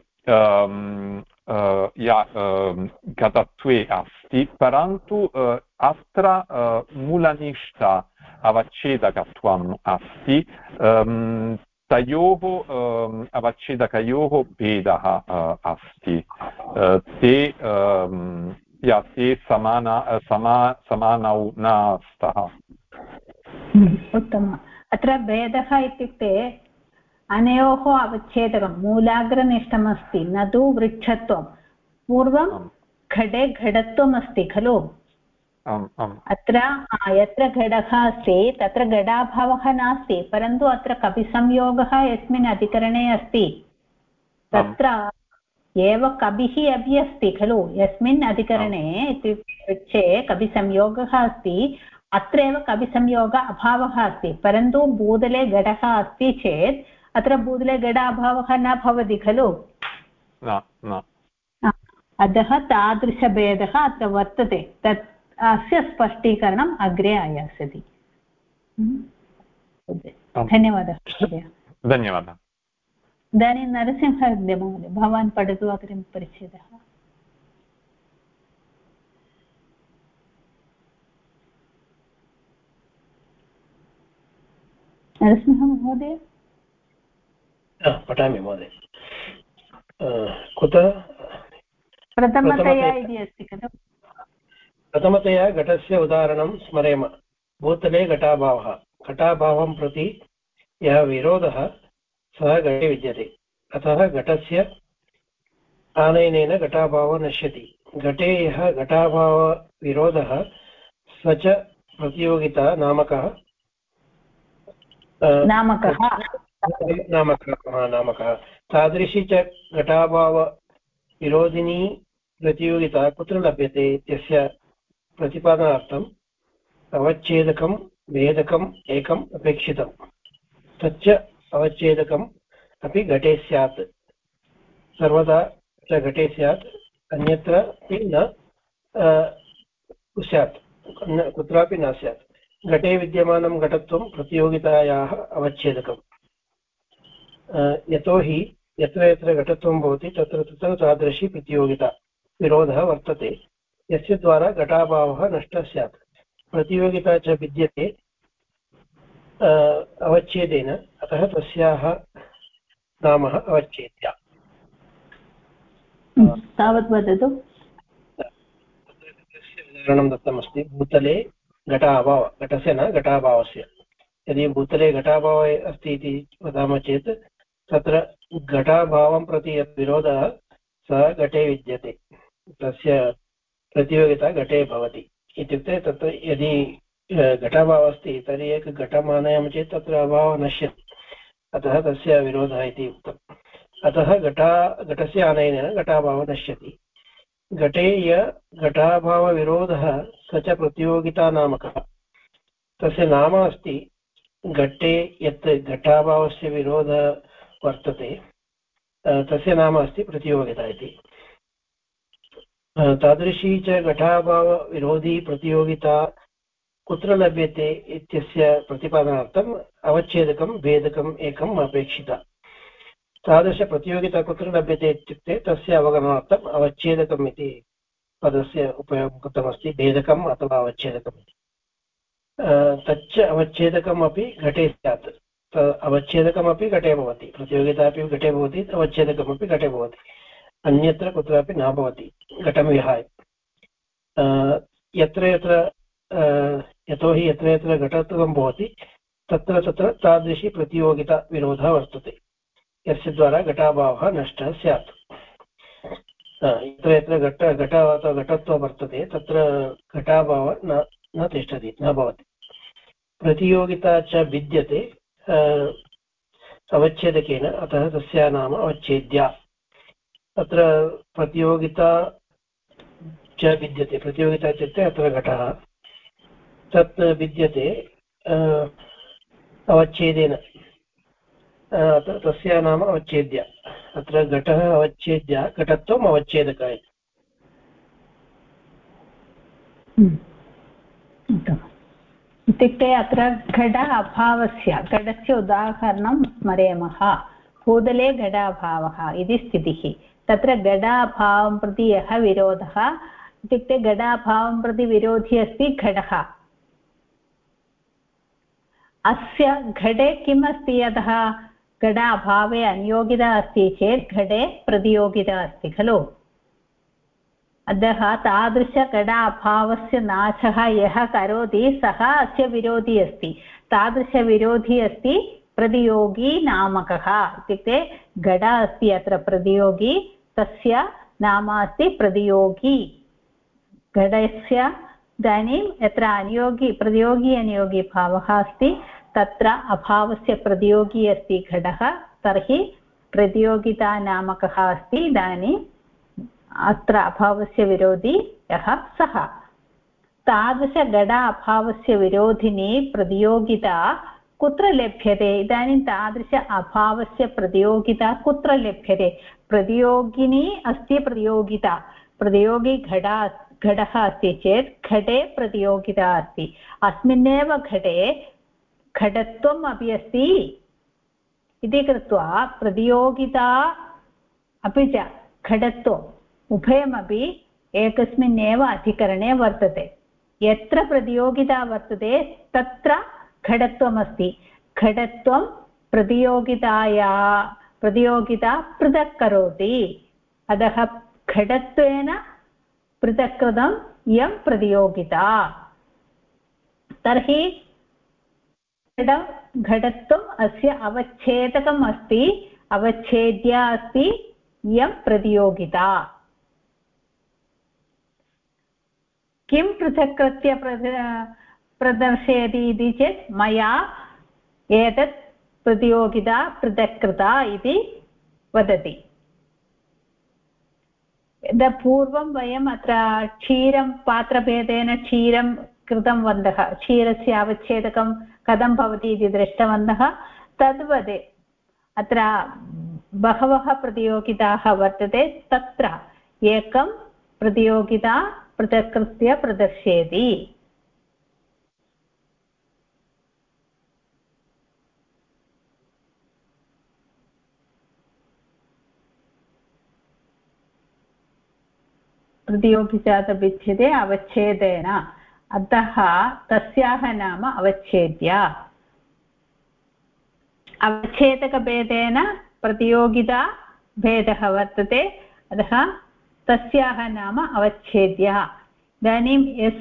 गतत्वे अस्ति परन्तु अत्र मूलनिष्ठ अवच्छेदकत्वम् अस्ति तयोः अवच्छेदकयोः भेदः अस्ति ते समानौ न स्तः उत्तमम् अत्र भेदः इत्युक्ते अनयोः अवच्छेदकं मूलाग्रनिष्ठमस्ति न तु वृक्षत्वं पूर्वं घटे घटत्वम् अस्ति खलु अत्र यत्र घटः अस्ति तत्र घटाभावः नास्ति परन्तु अत्र कपिसंयोगः यस्मिन् अधिकरणे अस्ति तत्र एव कपिः अपि अस्ति खलु यस्मिन् अधिकरणे इत्युक्ते वृक्षे कपिसंयोगः अस्ति अत्रैव कपिसंयोग अभावः अस्ति परन्तु भूतले घटः अस्ति चेत् अत्र भूतले घटाभावः न भवति खलु अतः तादृशभेदः अत्र वर्तते तत् अस्य स्पष्टीकरणम् अग्रे आयास्यति धन्यवादः धन्यवादः इदानीं नरसिंहमहोदय भवान् पठतु अग्रिमपरिच्छेदः नरसिंहमहोदय पठामि महोदय कुतः प्रथमतया इति अस्ति खलु प्रथमतया घटस्य उदाहरणं स्मरेम भूतले घटाभावः घटाभावं प्रति यः विरोधः सः घटे विद्यते अतः घटस्य आनयनेन घटाभावो नश्यति घटे यः घटाभावविरोधः स च प्रतियोगिता नामकः तादृशी च घटाभावविरोधिनी प्रतियोगिता कुत्र लभ्यते इत्यस्य प्रतिपादनार्थम् अवच्छेदकं भेदकम् एकम् अपेक्षितम् तच्च अवच्छेदकम् अपि घटे स्यात् सर्वदा च घटे स्यात् अन्यत्र अपि न स्यात् कुत्रापि न स्यात् घटे विद्यमानं घटत्वं प्रतियोगितायाः अवच्छेदकम् यतोहि यत्र यत्र घटत्वं भवति तत्र तत्र तादृशी प्रतियोगिता विरोधः वर्तते यस्य द्वारा घटाभावः नष्टः स्यात् प्रतियोगिता च विद्यते अवच्छेदेन अतः तस्याः नाम अवच्छेद्या तावत् वदतु उदाहरणं दत्तमस्ति भूतले घटाभाव घटस्य न घटाभावस्य यदि भूतले घटाभावः अस्ति इति वदामः चेत् तत्र घटाभावं प्रति यत् विरोधः सः घटे विद्यते तस्य प्रतियोगिता घटे भवति इत्युक्ते तत्र यदि घटाभावः अस्ति तर्हि एकघटम् आनयामः चेत् तत्र अभावः नश्यति अतः तस्य विरोधः इति उक्तम्। अतः घटस्य आनयनेन घटाभावः नश्यति। घटे घटाभावविरोधः स च प्रतियोगितानामकः। तस्य नाम अस्ति घटे यत् घटाभावस्य विरोधः वर्तते तस्य नाम अस्ति प्रतियोगिता इति। तादृशी च घटाभावविरोधी प्रतियोगिता कुत्र लभ्यते इत्यस्य प्रतिपादनार्थम् अवच्छेदकं भेदकम् एकम् अपेक्षिता। तादृशप्रतियोगिता कुत्र लभ्यते इत्युक्ते तस्य अवगमनार्थम् अवच्छेदकम् इति पदस्य उपयोगं कृतमस्ति, भेदकम् अथवा अवच्छेदकम्। तच्च अवच्छेदकम् अपि घटे स्यात्। अवच्छेदकमपि घटे भवति, प्रतियोगिता अपि घटे भवति, अवच्छेदकमपि घटे भवति, अन्यत्र कुत्रापि न भवति घटं विहाय। यतोहि यत्र यत्र घटत्वं भवति तत्र तत्र तादृशी प्रतियोगिता विरोधः वर्तते, यस्य द्वारा घटाभावः नष्टः स्यात्। यत्र यत्र घटत्वं वर्तते तत्र घटाभावः न तिष्ठति, न भवति। प्रतियोगिता च भिद्यते अवच्छेदकेन, अतः तस्याः नाम अवच्छेद्या। अत्र प्रतियोगिता च भिद्यते, प्रतियोगिता इत्युक्ते अत्र घटः तत् भिद्यते अवच्छेदेन, तस्य नाम अवच्छेद्य। अत्र घटः अवच्छेद्य, घटत्वम् अवच्छेदकः। इत्युक्ते अत्र घट अभावस्य घटस्य उदाहरणं स्मरेमः। भूतले घटाभावः इति स्थितिः। तत्र घटाभावं प्रति यः विरोधः इत्युक्ते घटाभावं प्रति विरोधी अस्ति घटः। अस्य घटे किम् अस्ति? अतः घटाभावे अनियोगिता अस्ति चेत् घटे प्रतियोगिता अस्ति खलु। अतः तादृशघटाभावस्य नाशः यः करोति सः अस्य विरोधी अस्ति। तादृशविरोधी अस्ति प्रतियोगी नामकः। इत्युक्ते घट अस्ति अत्र प्रतियोगी, तस्य नाम अस्ति प्रतियोगी। घटस्य इदानीं यत्र प्रतियोगी अनियोगी भावः अस्ति तत्र अभावस्य प्रतियोगी अस्ति घटः, तर्हि प्रतियोगितानामकः अस्ति इदानीम् अत्र अभावस्य विरोधी यः सः। तादृशघट अभावस्य विरोधिनी प्रतियोगिता कुत्र लभ्यते? इदानीं तादृश अभावस्य प्रतियोगिता कुत्र लभ्यते? प्रतियोगिनी अस्ति प्रतियोगिता, प्रतियोगी घटः अस्ति चेत् घटे प्रतियोगिता अस्ति। अस्मिन्नेव घटे घटत्वम् अपि अस्ति इति कृत्वा प्रतियोगिता अपि च घटत्वम् उभयमपि एकस्मिन्नेव अधिकरणे वर्तते। यत्र प्रतियोगिता वर्तते तत्र घटत्वमस्ति। घटत्वं प्रतियोगिता पृथक् करोति। अतः घटत्वेन पृथक् कृतम् इयं प्रतियोगिता। तर्हि घटत्वम् अस्य अवच्छेदकम् अस्ति, अवच्छेद्या अस्ति इयं प्रतियोगिता। किं पृथक्कृत्य प्रदर्शयति इति चेत् मया एतत् प्रतियोगिता पृथक् कृता इति वदति। यदा पूर्वं वयम् अत्र क्षीरं पात्रभेदेन क्षीरं कृतवन्तः, क्षीरस्य अवच्छेदकं कथं भवति इति दृष्टवन्तः। तद्वत् अत्र बहवः प्रतियोगिताः वर्तते, तत्र एकं प्रतियोगिता पृथक्कृत्य प्रदर्शयति। प्रतियोगिता भिद्यते अवच्छेदेन, अतः तस्याः नाम अवच्छेद्या। अवच्छेदकभेदेन प्रतियोगिता भेदः वर्तते, अतः तस्याः नाम अवच्छेद्या। इदानीं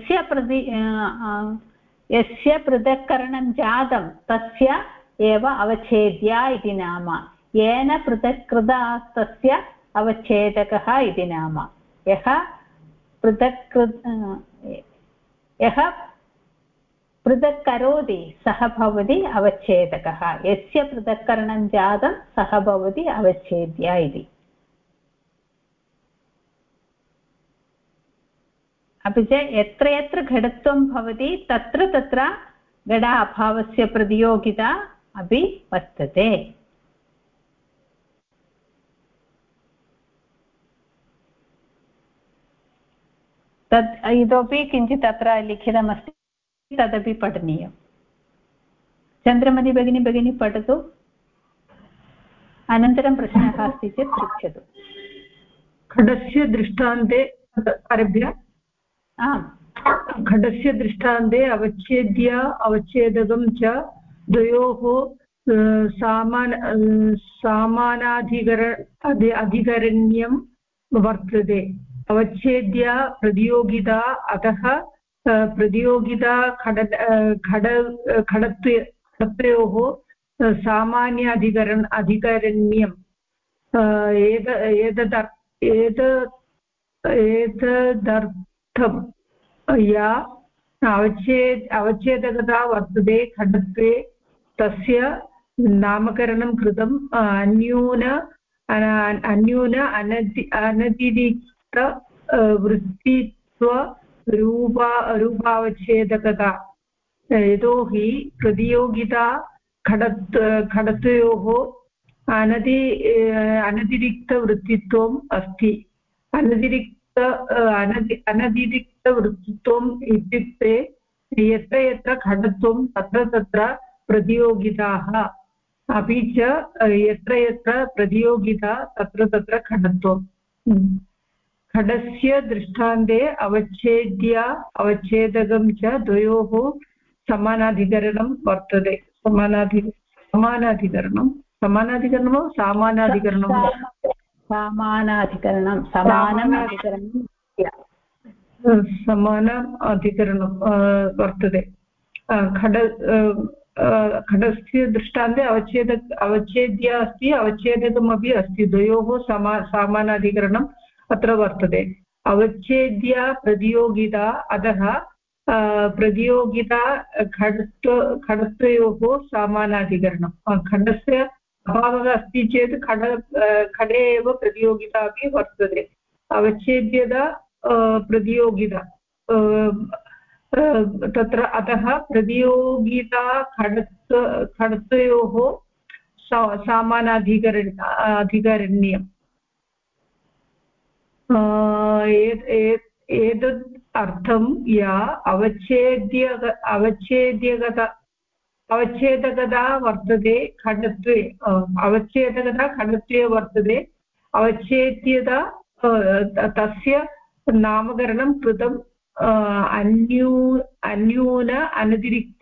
यस्य पृथक्करणं जातं तस्य एव अवच्छेद्या इति नाम। येन पृथक् कृता तस्य अवच्छेदकः इति नाम। यः पृथक् करोति सः भवति अवच्छेदकः, यस्य पृथक्करणं जातं सः भवति अवच्छेद्य इति। अपि च यत्र यत्र घटत्वं भवति तत्र तत्र घट अभावस्य प्रतियोगिता अपि वर्तते। तत् इतोपि किञ्चित् अत्र लिखितमस्ति, तदपि पठनीयं। चन्द्रमति भगिनी पठतु, अनन्तरं प्रश्नः अस्ति चेत् पृच्छतु। खडस्य दृष्टान्ते आरभ्य। आम्, खडस्य दृष्टान्ते अवच्छेद्य अवच्छेदकं च द्वयोः अधिकरण्यं वर्तते। अवच्छेद्य प्रतियोगिता, अतः प्रतियोगिता खडत्वयोः सामान्य अधिकरण्यम्। एतदर्थं या अवच्छेदकता वर्तते खडत्वे तस्य नामकरणं कृतम्। अन्यून अनतिरिक्त वृत्तित्व रूपावच्छेदकता। यतोहि प्रतियोगिता खडत्वयोः अनतिरिक्तवृत्तित्वम् अस्ति। अनतिरिक्तवृत्तित्वम् इत्युक्ते यत्र यत्र खडत्वं तत्र तत्र प्रतियोगिताः, अपि च यत्र यत्र प्रतियोगिता तत्र तत्र खडत्वम्। खडस्य दृष्टान्ते अवच्छेद्य अवच्छेदकं च द्वयोः समानाधिकरणं वर्तते। समानाधिकरणं वर्तते। खडस्य दृष्टान्ते अवच्छेद्य अस्ति, अवच्छेदकमपि अस्ति, द्वयोः समानाधिकरणम् अत्र वर्तते। अवच्छेद्य प्रतियोगिता, अतः प्रतियोगिता खडत्वयोः समानाधिकरणं। खडस्य अभावः अस्ति चेत् खडे एव प्रतियोगिता अपि वर्तते। अवच्छेद्यता प्रतियोगिता तत्र, अतः प्रतियोगिता खडत्वयोः सामानाधिकरण्यम्। एतद् अर्थं या अवच्छेदकता वर्तते खडत्वे, अवच्छेदकता खडत्वे वर्तते। अवच्छेद्यता तस्य नामकरणं कृतम्। अन्यून अनतिरिक्त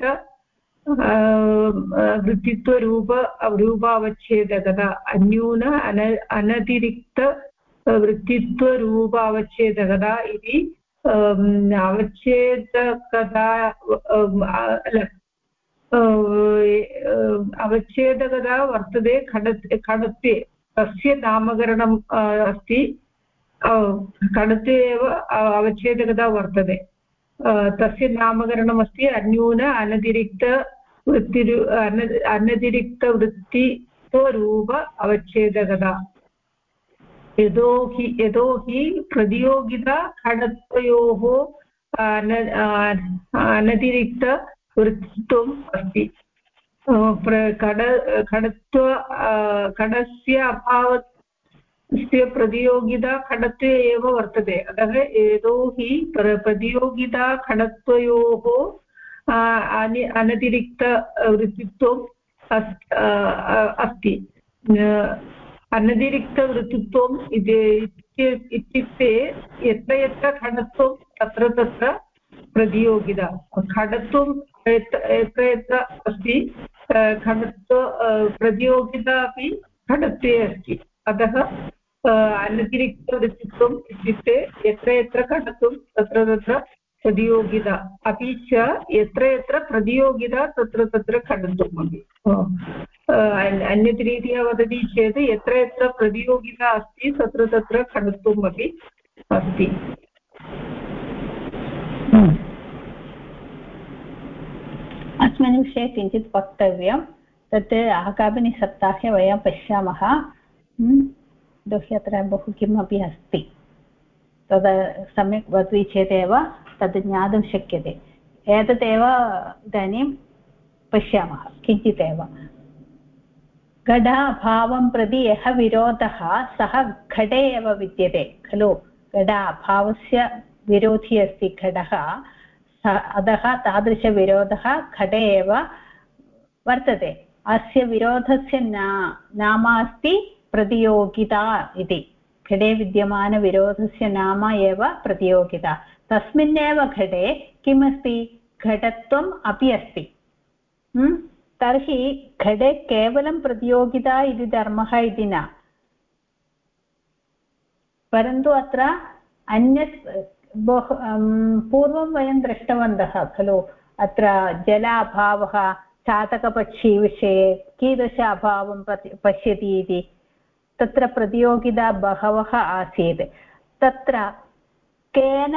वृत्तित्वरूपावच्छेदकता। अन्यून अनतिरिक्त वृत्तित्वरूपावच्छेदकता इति अवच्छेदकता अवच्छेदकता वर्तते खडत्वे, तस्य नामकरणम् अस्ति। खडत्वे एव अवच्छेदकता वर्तते, तस्य नामकरणमस्ति अन्यून अनतिरिक्तवृत्तित्वरूप अवच्छेदकता। यतोहि प्रतियोगिता खडत्वयोः अनतिरिक्तवृत्तित्वम् अस्ति। खडस्य अभावस्य प्रतियोगिता खडत्वे एव वर्तते। अतः यतोहि प्रतियोगिता खडत्वयोः अनतिरिक्तवृत्तित्वम् अस्ति। अनतिरिक्तवृत्तित्वम् इत्युक्ते यत्र यत्र खडत्वं तत्र तत्र प्रतियोगिता। खडत्वं यत्र यत्र अस्ति, खडत्व प्रतियोगिता अपि खडत्वे अस्ति। अतः अनतिरिक्तवृत्तित्वम् इत्युक्ते यत्र यत्र खडत्वं तत्र तत्र प्रतियोगिता, अपि च यत्र यत्र प्रतियोगिता तत्र तत्र खडत्वम् अपि। अन्यत् रीत्या वदति चेत् यत्र यत्र प्रतियोगिता अस्ति तत्र तत्र खडत्वम् अपि अस्ति। तस्मिन् विषये किञ्चित् वक्तव्यं तत् आगामिनि सप्ताहे वयं पश्यामः यतोहि अत्र बहु किमपि अस्ति तद् सम्यक् वदति चेदेव तद् ज्ञातुं शक्यते एतदेव इदानीं पश्यामः किञ्चित् एव घटाभावं प्रति यः विरोधः सः घटे एव विद्यते खलु घटाभावस्य विरोधी अस्ति घटः अतः तादृशविरोधः घटे एव वर्तते अस्य विरोधस्य नाम अस्ति प्रतियोगिता इति घटे विद्यमानविरोधस्य नाम एव प्रतियोगिता तस्मिन्नेव घटे किमस्ति घटत्वम् अपि अस्ति तर्हि घटे केवलं प्रतियोगिता इति धर्मः इति न परन्तु अत्र अन्यत् पूर्वं वयं दृष्टवन्तः खलु अत्र जलाभावः चातकपक्षीविषये कीदृश अभावं पश्यति इति तत्र प्रतियोगिता बहवः आसीत् तत्र केन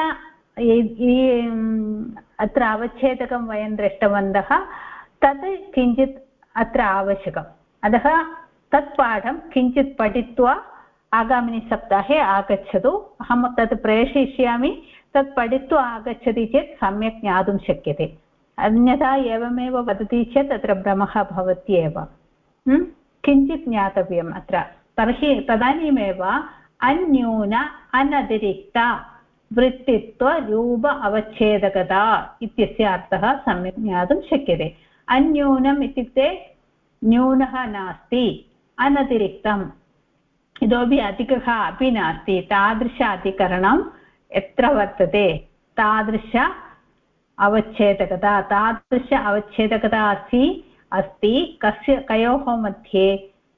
अत्र अवच्छेदकं वयं दृष्टवन्तः तत् किञ्चित् अत्र आवश्यकम् अतः तत् पाठं किञ्चित् पठित्वा आगामिनि सप्ताहे आगच्छतु अहं तत् प्रेषयिष्यामि तत् पठित्वा आगच्छति चेत् सम्यक् ज्ञातुं शक्यते अन्यथा एवमेव वदति चेत् तत्र भ्रमः भवत्येव किञ्चित् ज्ञातव्यम् अत्र तर्हि तदानीमेव अन्यून अनतिरिक्त वृत्तित्वरूप अवच्छेदकता इत्यस्य अर्थः सम्यक् ज्ञातुं शक्यते अन्यूनम् इत्युक्ते न्यूनः नास्ति अनतिरिक्तम् इतोपि अधिकः अपि नास्ति तादृश अधिकरणं यत्र वर्तते तादृश अवच्छेदकता तादृश अवच्छेदकता अस्ति कयोः मध्ये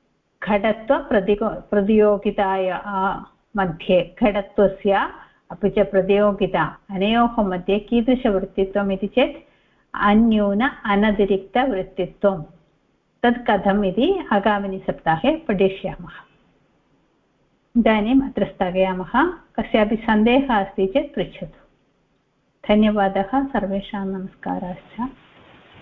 घटत्वप्रतियोगितायाः मध्ये घटत्वस्य अपि च प्रतियोगिता अनयोः मध्ये कीदृशवृत्तित्वम् इति चेत् अन्यून अनतिरिक्तवृत्तित्वं तत् कथम् इति आगामिनि सप्ताहे पठिष्यामः इदानीम् अत्र स्थगयामः कस्यापि सन्देहः अस्ति चेत् पृच्छतु धन्यवादः सर्वेषां नमस्काराश्च